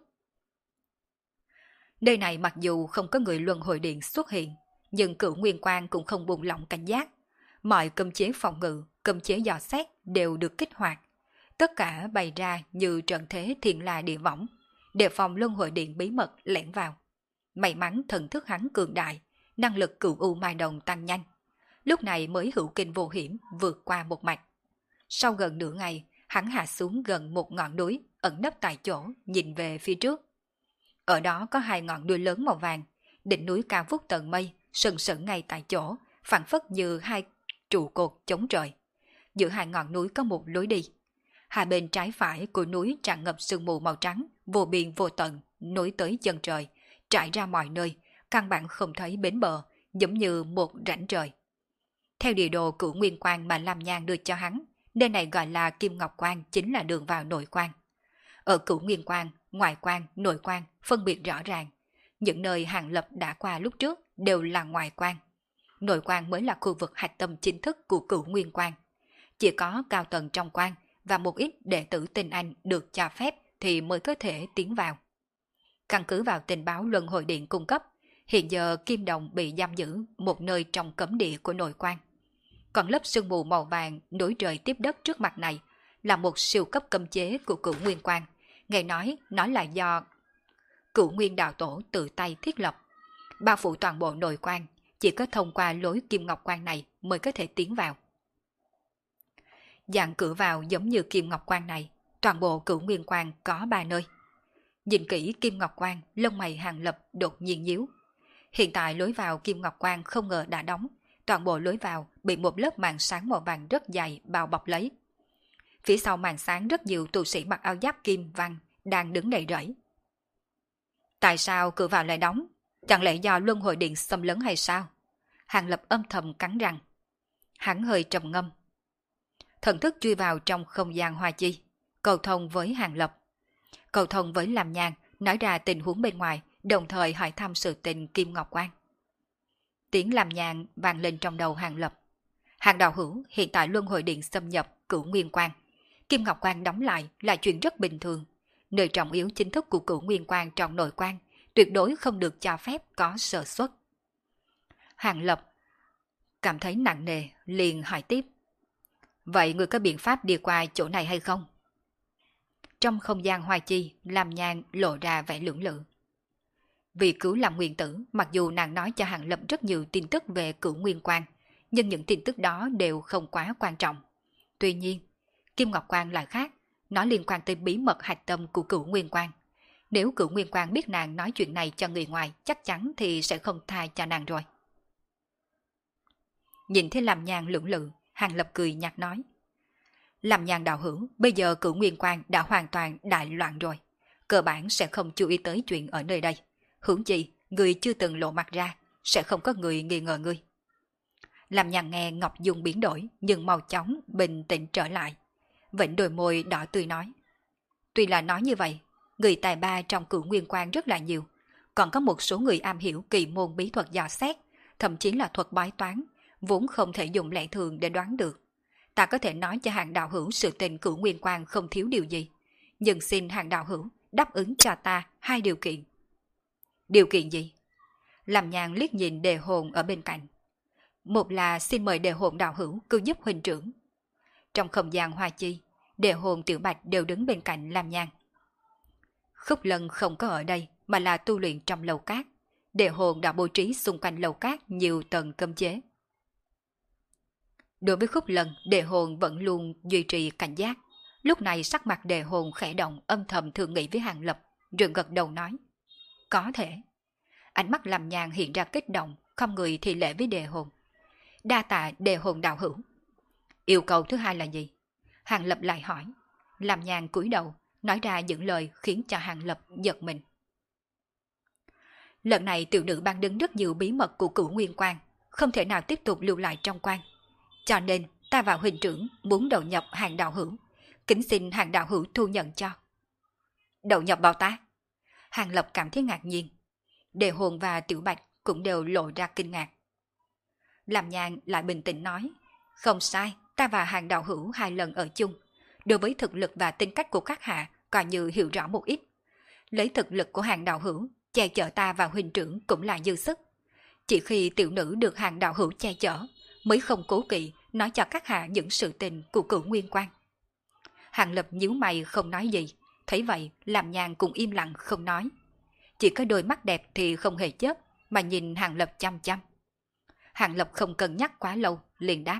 Nơi này mặc dù không có người Luân Hồi Điện xuất hiện, nhưng Cửu Nguyên Quan cũng không buông lỏng cảnh giác. Mọi cấm chế phòng ngự, cấm chế dò xét đều được kích hoạt. Tất cả bày ra như trận thế thiên la địa võng, đề phòng Luân Hồi Điện bí mật lẻn vào. May mắn thần thức hắn cường đại, năng lực Cửu U Mai Đồng tăng nhanh. Lúc này mới hữu kinh vô hiểm vượt qua một mạch. Sau gần nửa ngày, hắn hạ xuống gần một ngọn núi, ẩn nấp tại chỗ, nhìn về phía trước. Ở đó có hai ngọn núi lớn màu vàng, đỉnh núi cao vút tận mây, sừng sững ngay tại chỗ, phảng phất như hai trụ cột chống trời. Giữa hai ngọn núi có một lối đi. Hai bên trái phải của núi tràn ngập sương mù màu trắng, vô biên vô tận, nối tới chân trời, trải ra mọi nơi, căn bản không thấy bến bờ, giống như một rãnh trời. Theo địa đồ Cửu Nguyên Quan mà Lam Nhan đưa cho hắn, nơi này gọi là Kim Ngọc Quan, chính là đường vào nội quan. Ở Cửu Nguyên Quan, ngoại quan, nội quan phân biệt rõ ràng. Những nơi Hàng Lập đã qua lúc trước đều là ngoại quan. Nội quan mới là khu vực hạch tâm chính thức của Cửu Nguyên Quan. Chỉ có cao tầng trong quan và một ít đệ tử tinh anh được cho phép thì mới có thể tiến vào. Căn cứ vào tình báo Luân Hồi Điện cung cấp, hiện giờ Kim Đồng bị giam giữ một nơi trong cấm địa của nội quan. Còn lớp sương mù màu vàng nối trời tiếp đất trước mặt này là một siêu cấp cấm chế của Cửu Nguyên Quan. Nghe nói nó là do Cửu Nguyên Đạo Tổ tự tay thiết lập. Bao phủ toàn bộ nội quan, chỉ có thông qua lối Kim Ngọc Quan này mới có thể tiến vào. Dạng cửa vào giống như Kim Ngọc Quan này, toàn bộ Cửu Nguyên Quan có ba nơi. Nhìn kỹ Kim Ngọc Quan, lông mày Hàng Lập đột nhiên nhíu. Hiện tại lối vào Kim Ngọc Quan không ngờ đã đóng, toàn bộ lối vào bị một lớp màn sáng màu vàng rất dày bao bọc lấy. Phía sau màn sáng rất nhiều tu sĩ mặc áo giáp kim văn đang đứng đầy rẫy. Tại sao cửa vào lại đóng? Chẳng lẽ do luân hồi điện xâm lấn hay sao? Hàng Lập âm thầm cắn răng. Hắn hơi trầm ngâm. Thần thức chui vào trong không gian hoa chi, cầu thông với Hàng Lập. Cầu thông với Lam Nhan, nói ra tình huống bên ngoài, đồng thời hỏi thăm sự tình Kim Ngọc Quan. Tiếng Lam Nhan vang lên trong đầu Hàng Lập. Hàng đạo hữu, hiện tại luân hồi điện xâm nhập Cửu Nguyên Quan. Kim Ngọc Quan đóng lại là chuyện rất bình thường. Nơi trọng yếu chính thức của Cửu Nguyên Quan trong nội quan, tuyệt đối không được cho phép có sơ suất. Hàng Lập cảm thấy nặng nề, liền hỏi tiếp. Vậy người có biện pháp đi qua chỗ này hay không? Trong không gian hoa chi, Lam Nhan lộ ra vẻ lưỡng lự. Vì cứu làm nguyên tử, mặc dù nàng nói cho Hàng Lập rất nhiều tin tức về Cửu Nguyên Quan, nhưng những tin tức đó đều không quá quan trọng. Tuy nhiên, Kim Ngọc Quan lại khác, nó liên quan tới bí mật hạch tâm của Cửu Nguyên Quan. Nếu Cửu Nguyên Quan biết nàng nói chuyện này cho người ngoài, chắc chắn thì sẽ không tha cho nàng rồi. Nhìn thấy Lam Nhan lưỡng lự, Hàng Lập cười nhạt nói. Lam Nhan đạo hữu, bây giờ Cửu Nguyên Quan đã hoàn toàn đại loạn rồi. Cơ bản sẽ không chú ý tới chuyện ở nơi đây. Huống chi, người chưa từng lộ mặt ra, sẽ không có người nghi ngờ ngươi. Lam Nhan nghe Ngọc Dung biến đổi, nhưng mau chóng bình tĩnh trở lại. Vịnh đôi môi đỏ tươi nói. Tuy là nói như vậy, người tài ba trong Cửu Nguyên Quan rất là nhiều. Còn có một số người am hiểu kỳ môn bí thuật dò xét, thậm chí là thuật bói toán, vốn không thể dùng lẽ thường để đoán được. Ta có thể nói cho Hàng đạo hữu sự tình Cửu Nguyên Quan không thiếu điều gì. Nhưng xin Hàng đạo hữu đáp ứng cho ta hai điều kiện. Điều kiện gì? Lam Nhan liếc nhìn Đề Hồn ở bên cạnh. Một là xin mời Đề Hồn đạo hữu cứu giúp huynh trưởng. Trong không gian hoa chi, Đề Hồn Tiểu Bạch đều đứng bên cạnh Lam Nhan. Khúc Lân không có ở đây mà là tu luyện trong lầu cát. Đề Hồn đã bố trí xung quanh lầu cát nhiều tầng cấm chế. Đối với Khúc Lân, Đề Hồn vẫn luôn duy trì cảnh giác. Lúc này sắc mặt Đề Hồn khẽ động, âm thầm thương nghị với Hàng Lập, rồi gật đầu nói. Có thể. Ánh mắt Lam Nhan hiện ra kích động, không người thì lễ với Đề Hồn. Đa tạ Đề Hồn đạo hữu. Yêu cầu thứ hai là gì? Hàng Lập lại hỏi. Lam Nhan cúi đầu, nói ra những lời khiến cho Hàng Lập giật mình. Lần này tiểu nữ ban đứng rất nhiều bí mật của Cửu Nguyên Quan, không thể nào tiếp tục lưu lại trong quan. Cho nên ta và huynh trưởng muốn đầu nhập Hàng đạo hữu, kính xin Hàng đạo hữu thu nhận cho. Đầu nhập vào ta? Hàng Lập cảm thấy ngạc nhiên. Đề Hồn và Tiểu Bạch cũng đều lộ ra kinh ngạc. Lam Nhan lại bình tĩnh nói. Không sai, ta và Hàng đạo hữu hai lần ở chung. Đối với thực lực và tính cách của các hạ coi như hiểu rõ một ít. Lấy thực lực của Hàng đạo hữu che chở ta và huynh trưởng cũng là dư sức. Chỉ khi tiểu nữ được Hàng đạo hữu che chở mới không cố kỵ nói cho các hạ những sự tình của Cửu Nguyên Quan. Hàng Lập nhíu mày không nói gì. Thấy vậy, Lam Nhan cũng im lặng không nói. Chỉ có đôi mắt đẹp thì không hề chớp, mà nhìn Hàng Lập chăm chăm. Hàng Lập không cần nhắc quá lâu, liền đáp.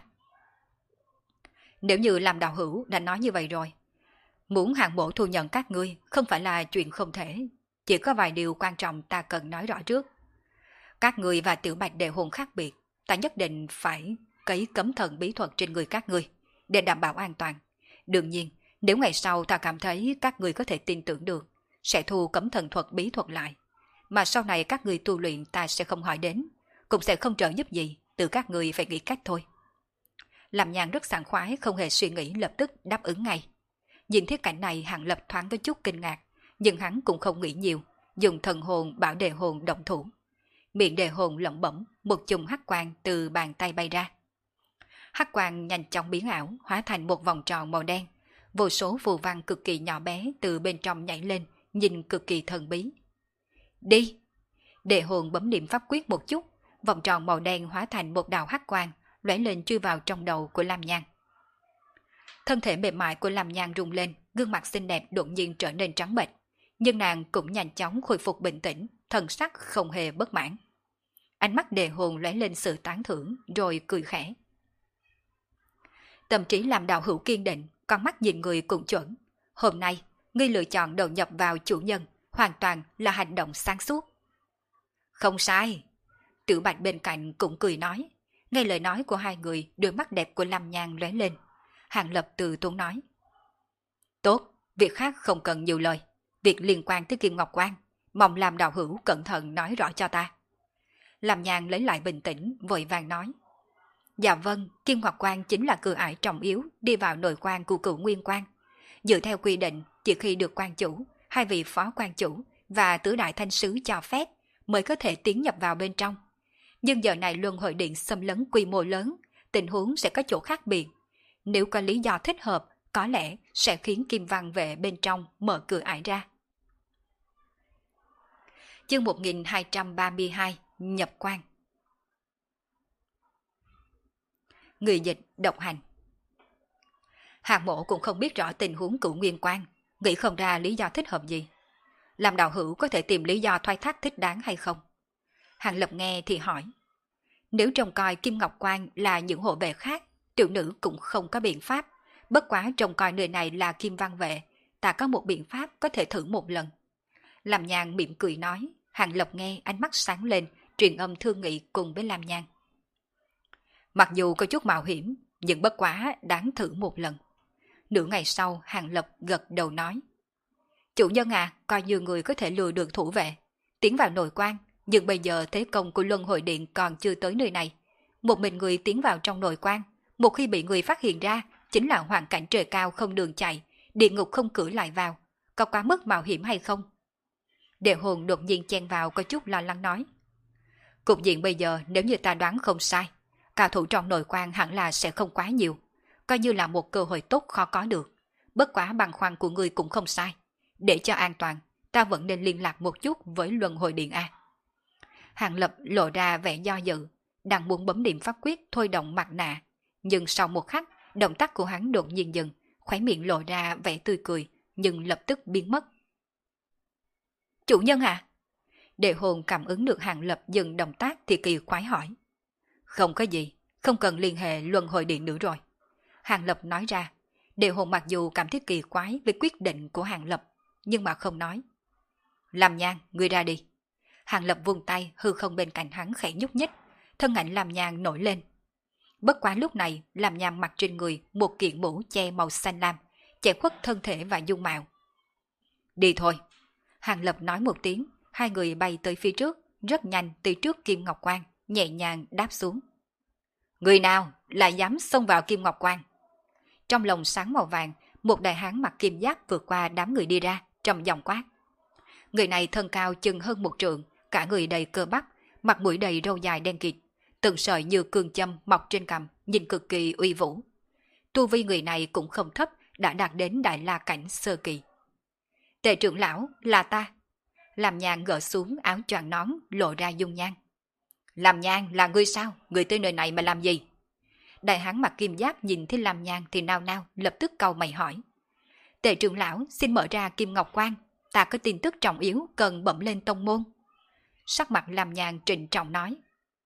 Nếu như làm đạo hữu đã nói như vậy rồi, muốn Hàng mộ thu nhận các ngươi không phải là chuyện không thể. Chỉ có vài điều quan trọng ta cần nói rõ trước. Các ngươi và Tiểu Bạch Đề Hồn khác biệt, ta nhất định phải cấy cấm thần bí thuật trên người các ngươi, để đảm bảo an toàn. Đương nhiên, nếu ngày sau ta cảm thấy các ngươi có thể tin tưởng được, sẽ thu cấm thần thuật bí thuật lại. Mà sau này các ngươi tu luyện ta sẽ không hỏi đến, cũng sẽ không trợ giúp gì, tự các ngươi phải nghĩ cách thôi. Làm Nhan rất sảng khoái, không hề suy nghĩ, lập tức đáp ứng ngay. Nhìn thấy cảnh này, Hàng Lập thoáng có chút kinh ngạc, nhưng hắn cũng không nghĩ nhiều, dùng thần hồn bảo Đề Hồn động thủ. Miệng Đề Hồn lẩm bẩm, một chùm hắc quang từ bàn tay bay ra. Hắc quang nhanh chóng biến ảo, hóa thành một vòng tròn màu đen. Vô số phù văn cực kỳ nhỏ bé từ bên trong nhảy lên, nhìn cực kỳ thần bí. Đi! Đề Hồn bấm niệm pháp quyết một chút, vòng tròn màu đen hóa thành một đạo hắc quang, lóe lên chui vào trong đầu của Lam Nhan. Thân thể mềm mại của Lam Nhan rung lên, gương mặt xinh đẹp đột nhiên trở nên trắng bệch, nhưng nàng cũng nhanh chóng khôi phục bình tĩnh, thần sắc không hề bất mãn. Ánh mắt Đề Hồn lóe lên sự tán thưởng, rồi cười khẽ. Tâm trí làm đạo hữu kiên định, con mắt nhìn người cũng chuẩn. Hôm nay, ngươi lựa chọn đầu nhập vào chủ nhân, hoàn toàn là hành động sáng suốt. Không sai. Tiểu Bạch bên cạnh cũng cười nói. Nghe lời nói của hai người, đôi mắt đẹp của Lam Nhan lóe lên. Hàng Lập từ tốn nói. Tốt, việc khác không cần nhiều lời. Việc liên quan tới Kim Ngọc Quan, mong làm đạo hữu cẩn thận nói rõ cho ta. Làm Nhàn lấy lại bình tĩnh, vội vàng nói. Dạ vâng, Kim Ngọc Quan chính là cửa ải trọng yếu đi vào nội quan của Cửu Nguyên Quan. Dựa theo quy định, chỉ khi được quan chủ, hai vị phó quan chủ và tứ đại thanh sứ cho phép mới có thể tiến nhập vào bên trong. Nhưng giờ này luân hồi điện xâm lấn quy mô lớn, tình huống sẽ có chỗ khác biệt. Nếu có lý do thích hợp, có lẽ sẽ khiến Kim Văn Vệ bên trong mở cửa ải ra. Chương một nghìn hai trăm ba mươi hai, nhập quan. Người dịch độc hành. Hàng Mộ cũng không biết rõ tình huống Cửu Nguyên Quan, nghĩ không ra lý do thích hợp gì. Làm đạo hữu có thể tìm lý do thoái thác thích đáng hay không? Hàng Lập nghe thì hỏi. Nếu trông coi Kim Ngọc Quan là những hộ vệ khác, tiểu nữ cũng không có biện pháp. Bất quá trông coi nơi này là Kim Văn Vệ, ta có một biện pháp có thể thử một lần. Làm Nhàn mỉm cười nói. Hàng Lập nghe ánh mắt sáng lên, truyền âm thương nghị cùng với Lam Nhàn. Mặc dù có chút mạo hiểm, nhưng bất quá đáng thử một lần. Nửa ngày sau, Hàng Lập gật đầu nói. Chủ nhân à, coi như người có thể lừa được thủ vệ, tiến vào nội quan, nhưng bây giờ thế công của Luân Hồi Điện còn chưa tới nơi này. Một mình người tiến vào trong nội quan, một khi bị người phát hiện ra, chính là hoàn cảnh trời cao không đường chạy, địa ngục không cửa lại vào. Có quá mức mạo hiểm hay không? Đệ hồn đột nhiên chen vào có chút lo lắng nói. Cục diện bây giờ nếu như ta đoán không sai, cao thủ trong nội quan hẳn là sẽ không quá nhiều, coi như là một cơ hội tốt khó có được. Bất quá băn khoăn của ngươi cũng không sai. Để cho an toàn, ta vẫn nên liên lạc một chút với Luân Hồi Điện A. Hàng Lập lộ ra vẻ do dự, đang muốn bấm điểm pháp quyết thôi động mặt nạ, nhưng sau một khắc, động tác của hắn đột nhiên dừng, khóe miệng lộ ra vẻ tươi cười, nhưng lập tức biến mất. Chủ nhân à? Đệ hồn cảm ứng được Hàng Lập dừng động tác thì kỳ quái hỏi. Không có gì, không cần liên hệ Luân Hồi Điện nữa rồi. Hàng Lập nói ra. Đệ hồn mặc dù cảm thấy kỳ quái với quyết định của Hàng Lập, nhưng mà không nói. Làm Nhàn, ngươi ra đi. Hàng Lập vung tay, hư không bên cạnh hắn khẽ nhúc nhích, thân ảnh Làm Nhàn nổi lên. Bất quá lúc này, Làm Nhàn mặc trên người một kiện mũ che màu xanh lam, che khuất thân thể và dung mạo. Đi thôi. Hàng Lập nói một tiếng, hai người bay tới phía trước, rất nhanh từ trước Kim Ngọc Quan, nhẹ nhàng đáp xuống. Người nào lại dám xông vào Kim Ngọc Quan? Trong lồng sáng màu vàng, một đại hán mặc kim giáp vượt qua đám người đi ra, trầm giọng quát. Người này thân cao chừng hơn một trượng, cả người đầy cơ bắp, mặt mũi đầy râu dài đen kịt, từng sợi như cương châm mọc trên cằm, nhìn cực kỳ uy vũ. Tu vi người này cũng không thấp, đã đạt đến đại la cảnh sơ kỳ. Tề trưởng lão, là ta. Làm Nhàn gỡ xuống áo choàng nón, lộ ra dung nhan. Làm Nhàn, là ngươi sao? Ngươi tới nơi này mà làm gì? Đại hán mặc kim giáp nhìn thấy Làm Nhàn thì nao nao, lập tức cau mày hỏi. Tề trưởng lão, xin mở ra Kim Ngọc Quan, ta có tin tức trọng yếu cần bẩm lên tông môn. Sắc mặt Làm Nhàn trịnh trọng nói.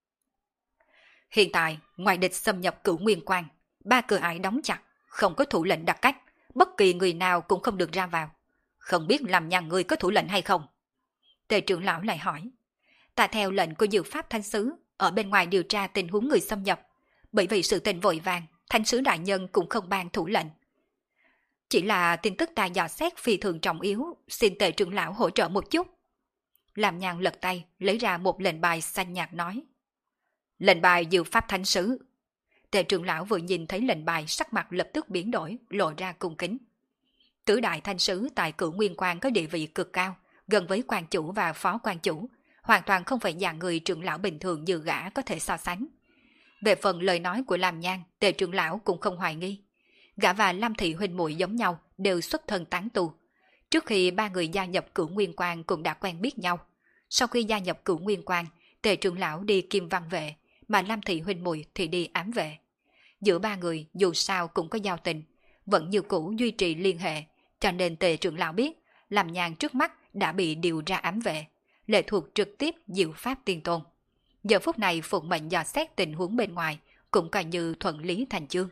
Hiện tại, ngoài địch xâm nhập Cửu Nguyên Quan, ba cửa ải đóng chặt, không có thủ lệnh đặc cách, bất kỳ người nào cũng không được ra vào. Không biết Làm Nhàn ngươi có thủ lệnh hay không? Tề trưởng lão lại hỏi. Ta theo lệnh của Dược Pháp Thánh Sứ, ở bên ngoài điều tra tình huống người xâm nhập. Bởi vì sự tình vội vàng, Thánh Sứ đại nhân cũng không ban thủ lệnh. Chỉ là tin tức ta dò xét phi thường trọng yếu, xin Tề trưởng lão hỗ trợ một chút. Làm Nhàn lật tay, lấy ra một lệnh bài xanh nhạt nói. Lệnh bài Dược Pháp Thánh Sứ. Tề trưởng lão vừa nhìn thấy lệnh bài, sắc mặt lập tức biến đổi, lộ ra cung kính. Tứ đại thanh sứ tại Cửu Nguyên Quan có địa vị cực cao, gần với quan chủ và phó quan chủ, hoàn toàn không phải dạng người trưởng lão bình thường như gã có thể so sánh. Về phần lời nói của Lam Nhan, Tề trưởng lão cũng không hoài nghi. Gã và Lam Thị huynh muội giống nhau, đều xuất thân tán tu. Trước khi ba người gia nhập Cửu Nguyên Quan cũng đã quen biết nhau. Sau khi gia nhập Cửu Nguyên Quan, Tề trưởng lão đi Kim Văn Vệ, mà Lam Thị huynh muội thì đi Ám Vệ. Giữa ba người dù sao cũng có giao tình, vẫn như cũ duy trì liên hệ, cho nên Tề trưởng lão biết, Lam Nhan trước mắt đã bị điều ra Ám Vệ, lệ thuộc trực tiếp Diệu Pháp Tiên Tôn. Giờ phút này phụng mệnh dò xét tình huống bên ngoài, cũng coi như thuận lý thành chương.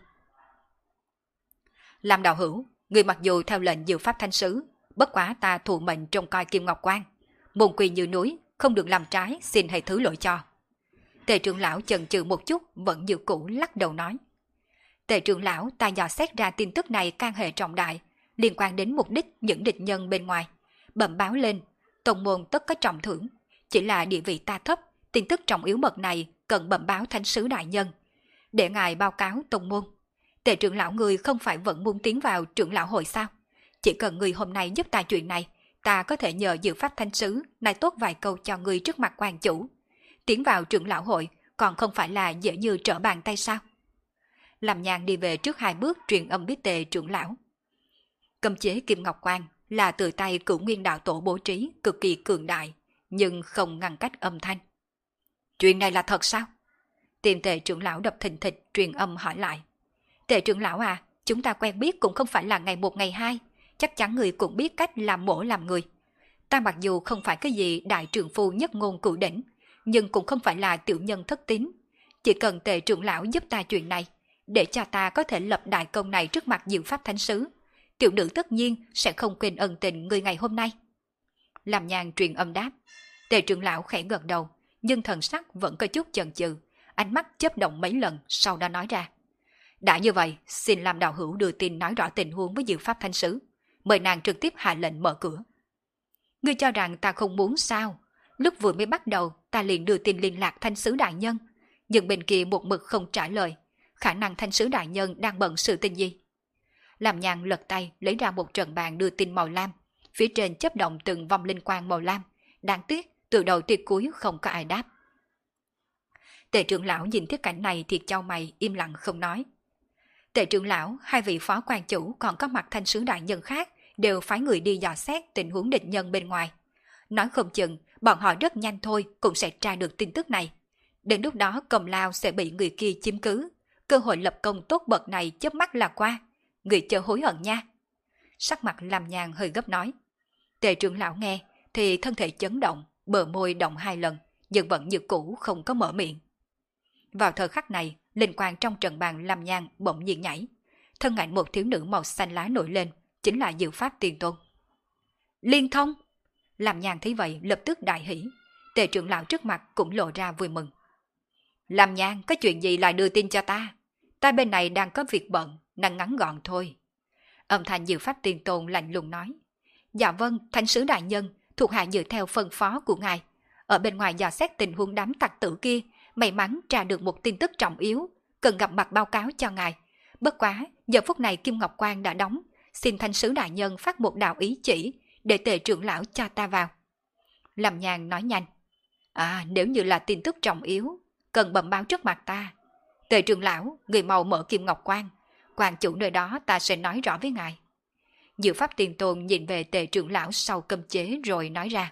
Lam đạo hữu, người mặc dù theo lệnh Diệu Pháp Thánh Sứ, bất quá ta thụ mệnh trông coi Kim Ngọc Quan, môn quy như núi, không được làm trái, xin hãy thứ lỗi cho. Tề trưởng lão chần chừ một chút, vẫn như cũ lắc đầu nói. Tề trưởng lão, ta dò xét ra tin tức này can hệ trọng đại, liên quan đến mục đích những địch nhân bên ngoài. Bẩm báo lên, tông môn tất có trọng thưởng, chỉ là địa vị ta thấp, tin tức trọng yếu bậc này cần bẩm báo thánh sứ đại nhân, để ngài báo cáo tông môn. Tề trưởng lão người không phải vẫn muốn tiến vào trưởng lão hội sao? Chỉ cần người hôm nay giúp ta chuyện này, ta có thể nhờ dự pháp thánh sứ nói tốt vài câu cho người trước mặt quan chủ. Tiến vào trưởng lão hội còn không phải là dễ như trở bàn tay sao? Làm Nhàn đi về trước hai bước truyền âm biết Tề trưởng lão. Cấm chế Kim Ngọc Quan là từ tay Cửu Nguyên đạo tổ bố trí cực kỳ cường đại, nhưng không ngăn cách âm thanh. Chuyện này là thật sao? Tìm Tề trưởng lão đập thình thịch truyền âm hỏi lại. Tề trưởng lão à, chúng ta quen biết cũng không phải là ngày một ngày hai, chắc chắn người cũng biết cách làm mổ làm người. Ta mặc dù không phải cái gì đại trưởng phu nhất ngôn cửu đỉnh, nhưng cũng không phải là tiểu nhân thất tín. Chỉ cần Tề trưởng lão giúp ta chuyện này, để cho ta có thể lập đại công này trước mặt diệu pháp thánh sứ, tiểu nữ tất nhiên sẽ không quên ân tình người ngày hôm nay. Làm Nhàn truyền âm đáp. Tề trưởng lão khẽ gật đầu, nhưng thần sắc vẫn có chút chần chừ, ánh mắt chớp động mấy lần, sau đó nói ra. Đã như vậy, xin làm đạo hữu đưa tin nói rõ tình huống với diệu pháp thánh sứ, mời nàng trực tiếp hạ lệnh mở cửa. Ngươi cho rằng ta không muốn sao? Lúc vừa mới bắt đầu, ta liền đưa tin liên lạc thánh sứ đại nhân, nhưng bên kia một mực không trả lời, khả năng thánh sứ đại nhân đang bận sự tình gì? Làm Nhàn lật tay lấy ra một trận bàn đưa tin màu lam, phía trên chớp động từng vòng linh quang màu lam, đáng tiếc từ đầu tới cuối không có ai đáp. Tề trưởng lão nhìn thấy cảnh này thì chau mày im lặng không nói. Tề trưởng lão, hai vị phó quan chủ còn có mặt thánh sứ đại nhân khác đều phái người đi dò xét tình huống địch nhân bên ngoài. Nói không chừng bọn họ rất nhanh thôi cũng sẽ tra được tin tức này. Đến lúc đó công lao sẽ bị người kia chiếm cứ, cơ hội lập công tốt bậc này chớp mắt là qua. Người chờ hối hận nha. Sắc mặt Làm Nhàn hơi gấp nói. Tề trưởng lão nghe thì thân thể chấn động, bờ môi động hai lần, nhưng vẫn như cũ không có mở miệng. Vào thời khắc này, linh quang trong trận bàn Làm Nhàn bỗng nhiên nhảy, thân ảnh một thiếu nữ màu xanh lá nổi lên, chính là Diệu Pháp Tiên Tôn. Liên thông! Làm Nhàn thấy vậy lập tức đại hỉ, Tề trưởng lão trước mặt cũng lộ ra vui mừng. Làm Nhàn, có chuyện gì lại đưa tin cho ta? Ta bên này đang có việc bận, năng ngắn gọn thôi. Âm thanh Diệu Pháp Tiên Tôn lạnh lùng nói. Dạ vâng, thánh sứ đại nhân, thuộc hạ dựa theo phân phó của ngài. Ở bên ngoài dò xét tình huống đám tặc tử kia, may mắn tra được một tin tức trọng yếu, cần gặp mặt báo cáo cho ngài. Bất quá, giờ phút này Kim Ngọc Quan đã đóng, xin thánh sứ đại nhân phát một đạo ý chỉ, để Tề trưởng lão cho ta vào. Làm Nhàn nói nhanh. À, nếu như là tin tức trọng yếu, cần bẩm báo trước mặt ta. Tề trưởng lão, người mau mở Kim Ngọc Quan, quan chủ nơi đó ta sẽ nói rõ với ngài. Diệu Pháp Tiên Tôn nhìn về Tề trưởng lão sau cấm chế rồi nói ra.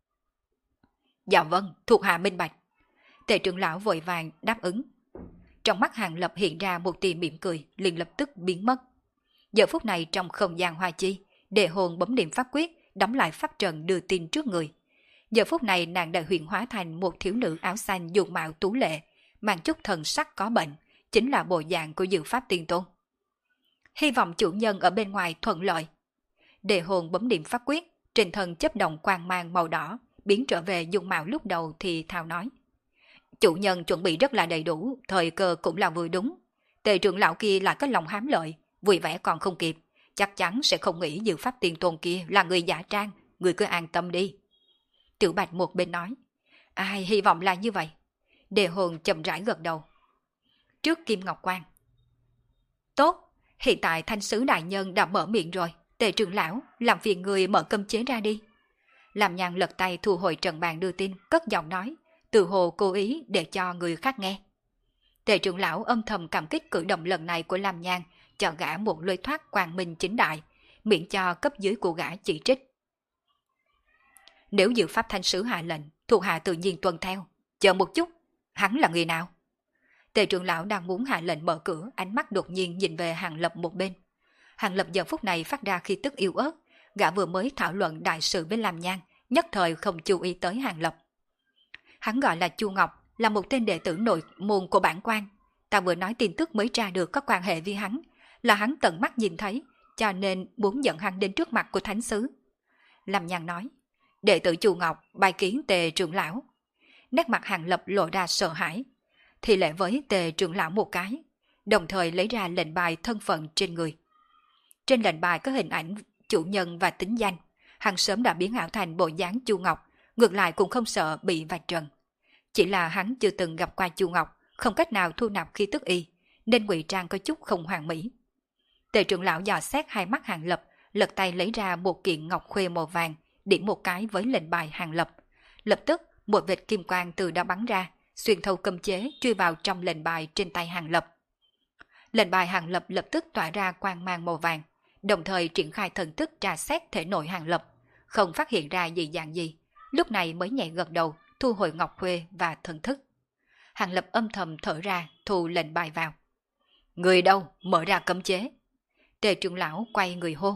Dạ vâng, thuộc hạ minh bạch. Tề trưởng lão vội vàng đáp ứng. Trong mắt Hàng Lập hiện ra một tia mỉm cười, liền lập tức biến mất. Giờ phút này trong không gian hoa chi, Đề Hồn bấm điểm pháp quyết, đóng lại pháp trận đưa tin trước người. Giờ phút này nàng đã huyện hóa thành một thiếu nữ áo xanh dùng mạo tú lệ, mang chút thần sắc có bệnh, chính là bộ dạng của Diệu Pháp Tiên Tôn. Hy vọng chủ nhân ở bên ngoài thuận lợi. Đề Hồn bấm điểm pháp quyết, trên thân chấp động quang mang màu đỏ, biến trở về dung mạo lúc đầu thì thào nói. Chủ nhân chuẩn bị rất là đầy đủ, thời cơ cũng là vừa đúng. Tề trưởng lão kia là có lòng hám lợi, vui vẻ còn không kịp, chắc chắn sẽ không nghĩ Diệu Pháp Tiên Tôn kia là người giả trang, người cứ an tâm đi. Tiểu Bạch một bên nói. Ai hy vọng là như vậy. Đề Hồn chậm rãi gật đầu. Trước Kim Ngọc Quan. Tốt, hiện tại thanh sứ đại nhân đã mở miệng rồi. Tề trưởng lão, làm phiền người mở cấm chế ra đi. Làm Nhàn lật tay thu hồi trận bàn đưa tin, cất giọng nói, từ hồ cố ý để cho người khác nghe. Tề trưởng lão âm thầm cảm kích cử động lần này của Lam Nhàn, cho gã một lối thoát quang minh chính đại, miễn cho cấp dưới của gã chỉ trích. Nếu Diệu Pháp thanh sứ hạ lệnh, thuộc hạ tự nhiên tuân theo. Chờ một chút, hắn là người nào? Tề trưởng lão đang muốn hạ lệnh mở cửa, ánh mắt đột nhiên nhìn về Hàng Lập một bên. Hàng Lập giờ phút này phát ra khí tức yếu ớt, gã vừa mới thảo luận đại sự với Lam Nhan, nhất thời không chú ý tới Hàng Lập. Hắn gọi là Chu Ngọc, là một tên đệ tử nội môn của bản quan. Ta vừa nói tin tức mới tra được có quan hệ với hắn, là hắn tận mắt nhìn thấy, cho nên muốn dẫn hắn đến trước mặt của thánh sứ. Lam Nhan nói, đệ tử Chu Ngọc bài kiến Tề trưởng lão. Nét mặt Hàng Lập lộ ra sợ hãi, thì lễ với Tề trưởng lão một cái, đồng thời lấy ra lệnh bài thân phận trên người. Trên lệnh bài có hình ảnh chủ nhân và tính danh, hắn sớm đã biến ảo thành bộ dáng Chu Ngọc, ngược lại cũng không sợ bị vạch trần. Chỉ là hắn chưa từng gặp qua Chu Ngọc, không cách nào thu nạp khí tức y, nên ngụy trang có chút không hoàn mỹ. Tề trưởng lão dò xét hai mắt Hàng Lập, lật tay lấy ra một kiện ngọc khuê màu vàng, điểm một cái với lệnh bài Hàng Lập. Lập tức, một vệt kim quang từ đó bắn ra, xuyên thấu cấm chế truy vào trong lệnh bài trên tay Hàng Lập. Lệnh bài Hàng Lập lập tức tỏa ra quang mang màu vàng, đồng thời triển khai thần thức tra xét thể nội Hàng Lập, không phát hiện ra gì dạng gì, lúc này mới nhẹ gật đầu, thu hồi ngọc khuê và thần thức. Hàng Lập âm thầm thở ra, thu lệnh bài vào. Người đâu, mở ra cấm chế. Tề trưởng lão quay người hô.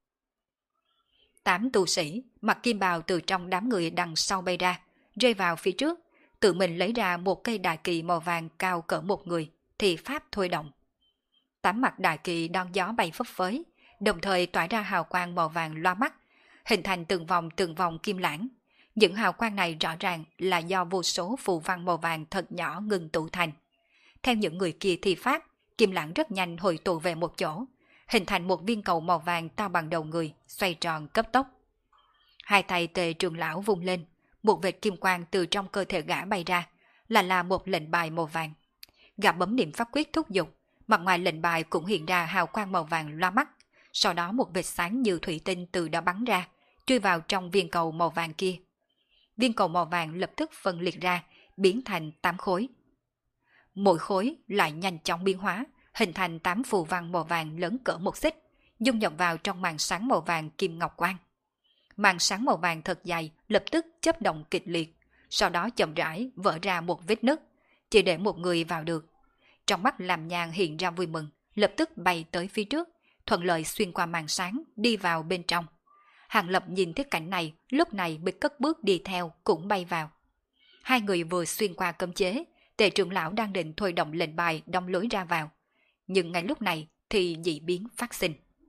Tám tu sĩ mặc kim bào từ trong đám người đằng sau bay ra, rơi vào phía trước, tự mình lấy ra một cây đại kỳ màu vàng cao cỡ một người, thì pháp thôi động. Tám mặt đại kỳ đón gió bay phấp phới, đồng thời tỏa ra hào quang màu vàng loa mắt, hình thành từng vòng từng vòng kim lãng. Những hào quang này rõ ràng là do vô số phù văn màu vàng thật nhỏ ngừng tụ thành. Theo những người kia thi pháp, kim lãng rất nhanh hội tụ về một chỗ, hình thành một viên cầu màu vàng to bằng đầu người, xoay tròn cấp tốc. Hai tay Tề trưởng lão vung lên, một vệt kim quang từ trong cơ thể gã bay ra, là là một lệnh bài màu vàng. Gã bấm niệm pháp quyết thúc giục, mặt ngoài lệnh bài cũng hiện ra hào quang màu vàng loa mắt, sau đó một vệt sáng như thủy tinh từ đó bắn ra, chui vào trong viên cầu màu vàng kia. Viên cầu màu vàng lập tức phân liệt ra, biến thành tám khối. Mỗi khối lại nhanh chóng biến hóa, hình thành tám phù văn màu vàng lớn cỡ một xích, dung nhập vào trong màn sáng màu vàng kim ngọc quang. Màn sáng màu vàng thật dài lập tức chớp động kịch liệt, sau đó chậm rãi vỡ ra một vết nứt, chỉ để một người vào được. Trong mắt Làm Nhàn hiện ra vui mừng, lập tức bay tới phía trước, thuận lợi xuyên qua màn sáng, đi vào bên trong. Hàng Lập nhìn thấy cảnh này, lúc này mới cất bước đi theo, cũng bay vào. Hai người vừa xuyên qua cấm chế, Tề trưởng lão đang định thôi động lệnh bài đóng lối ra vào. Nhưng ngay lúc này thì dị biến phát sinh.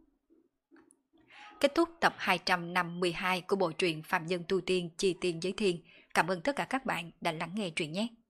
Kết thúc tập hai trăm năm mươi hai của bộ truyện Phạm Nhân Tu Tiên Chi Tiên Giới Thiên. Cảm ơn tất cả các bạn đã lắng nghe truyện nhé.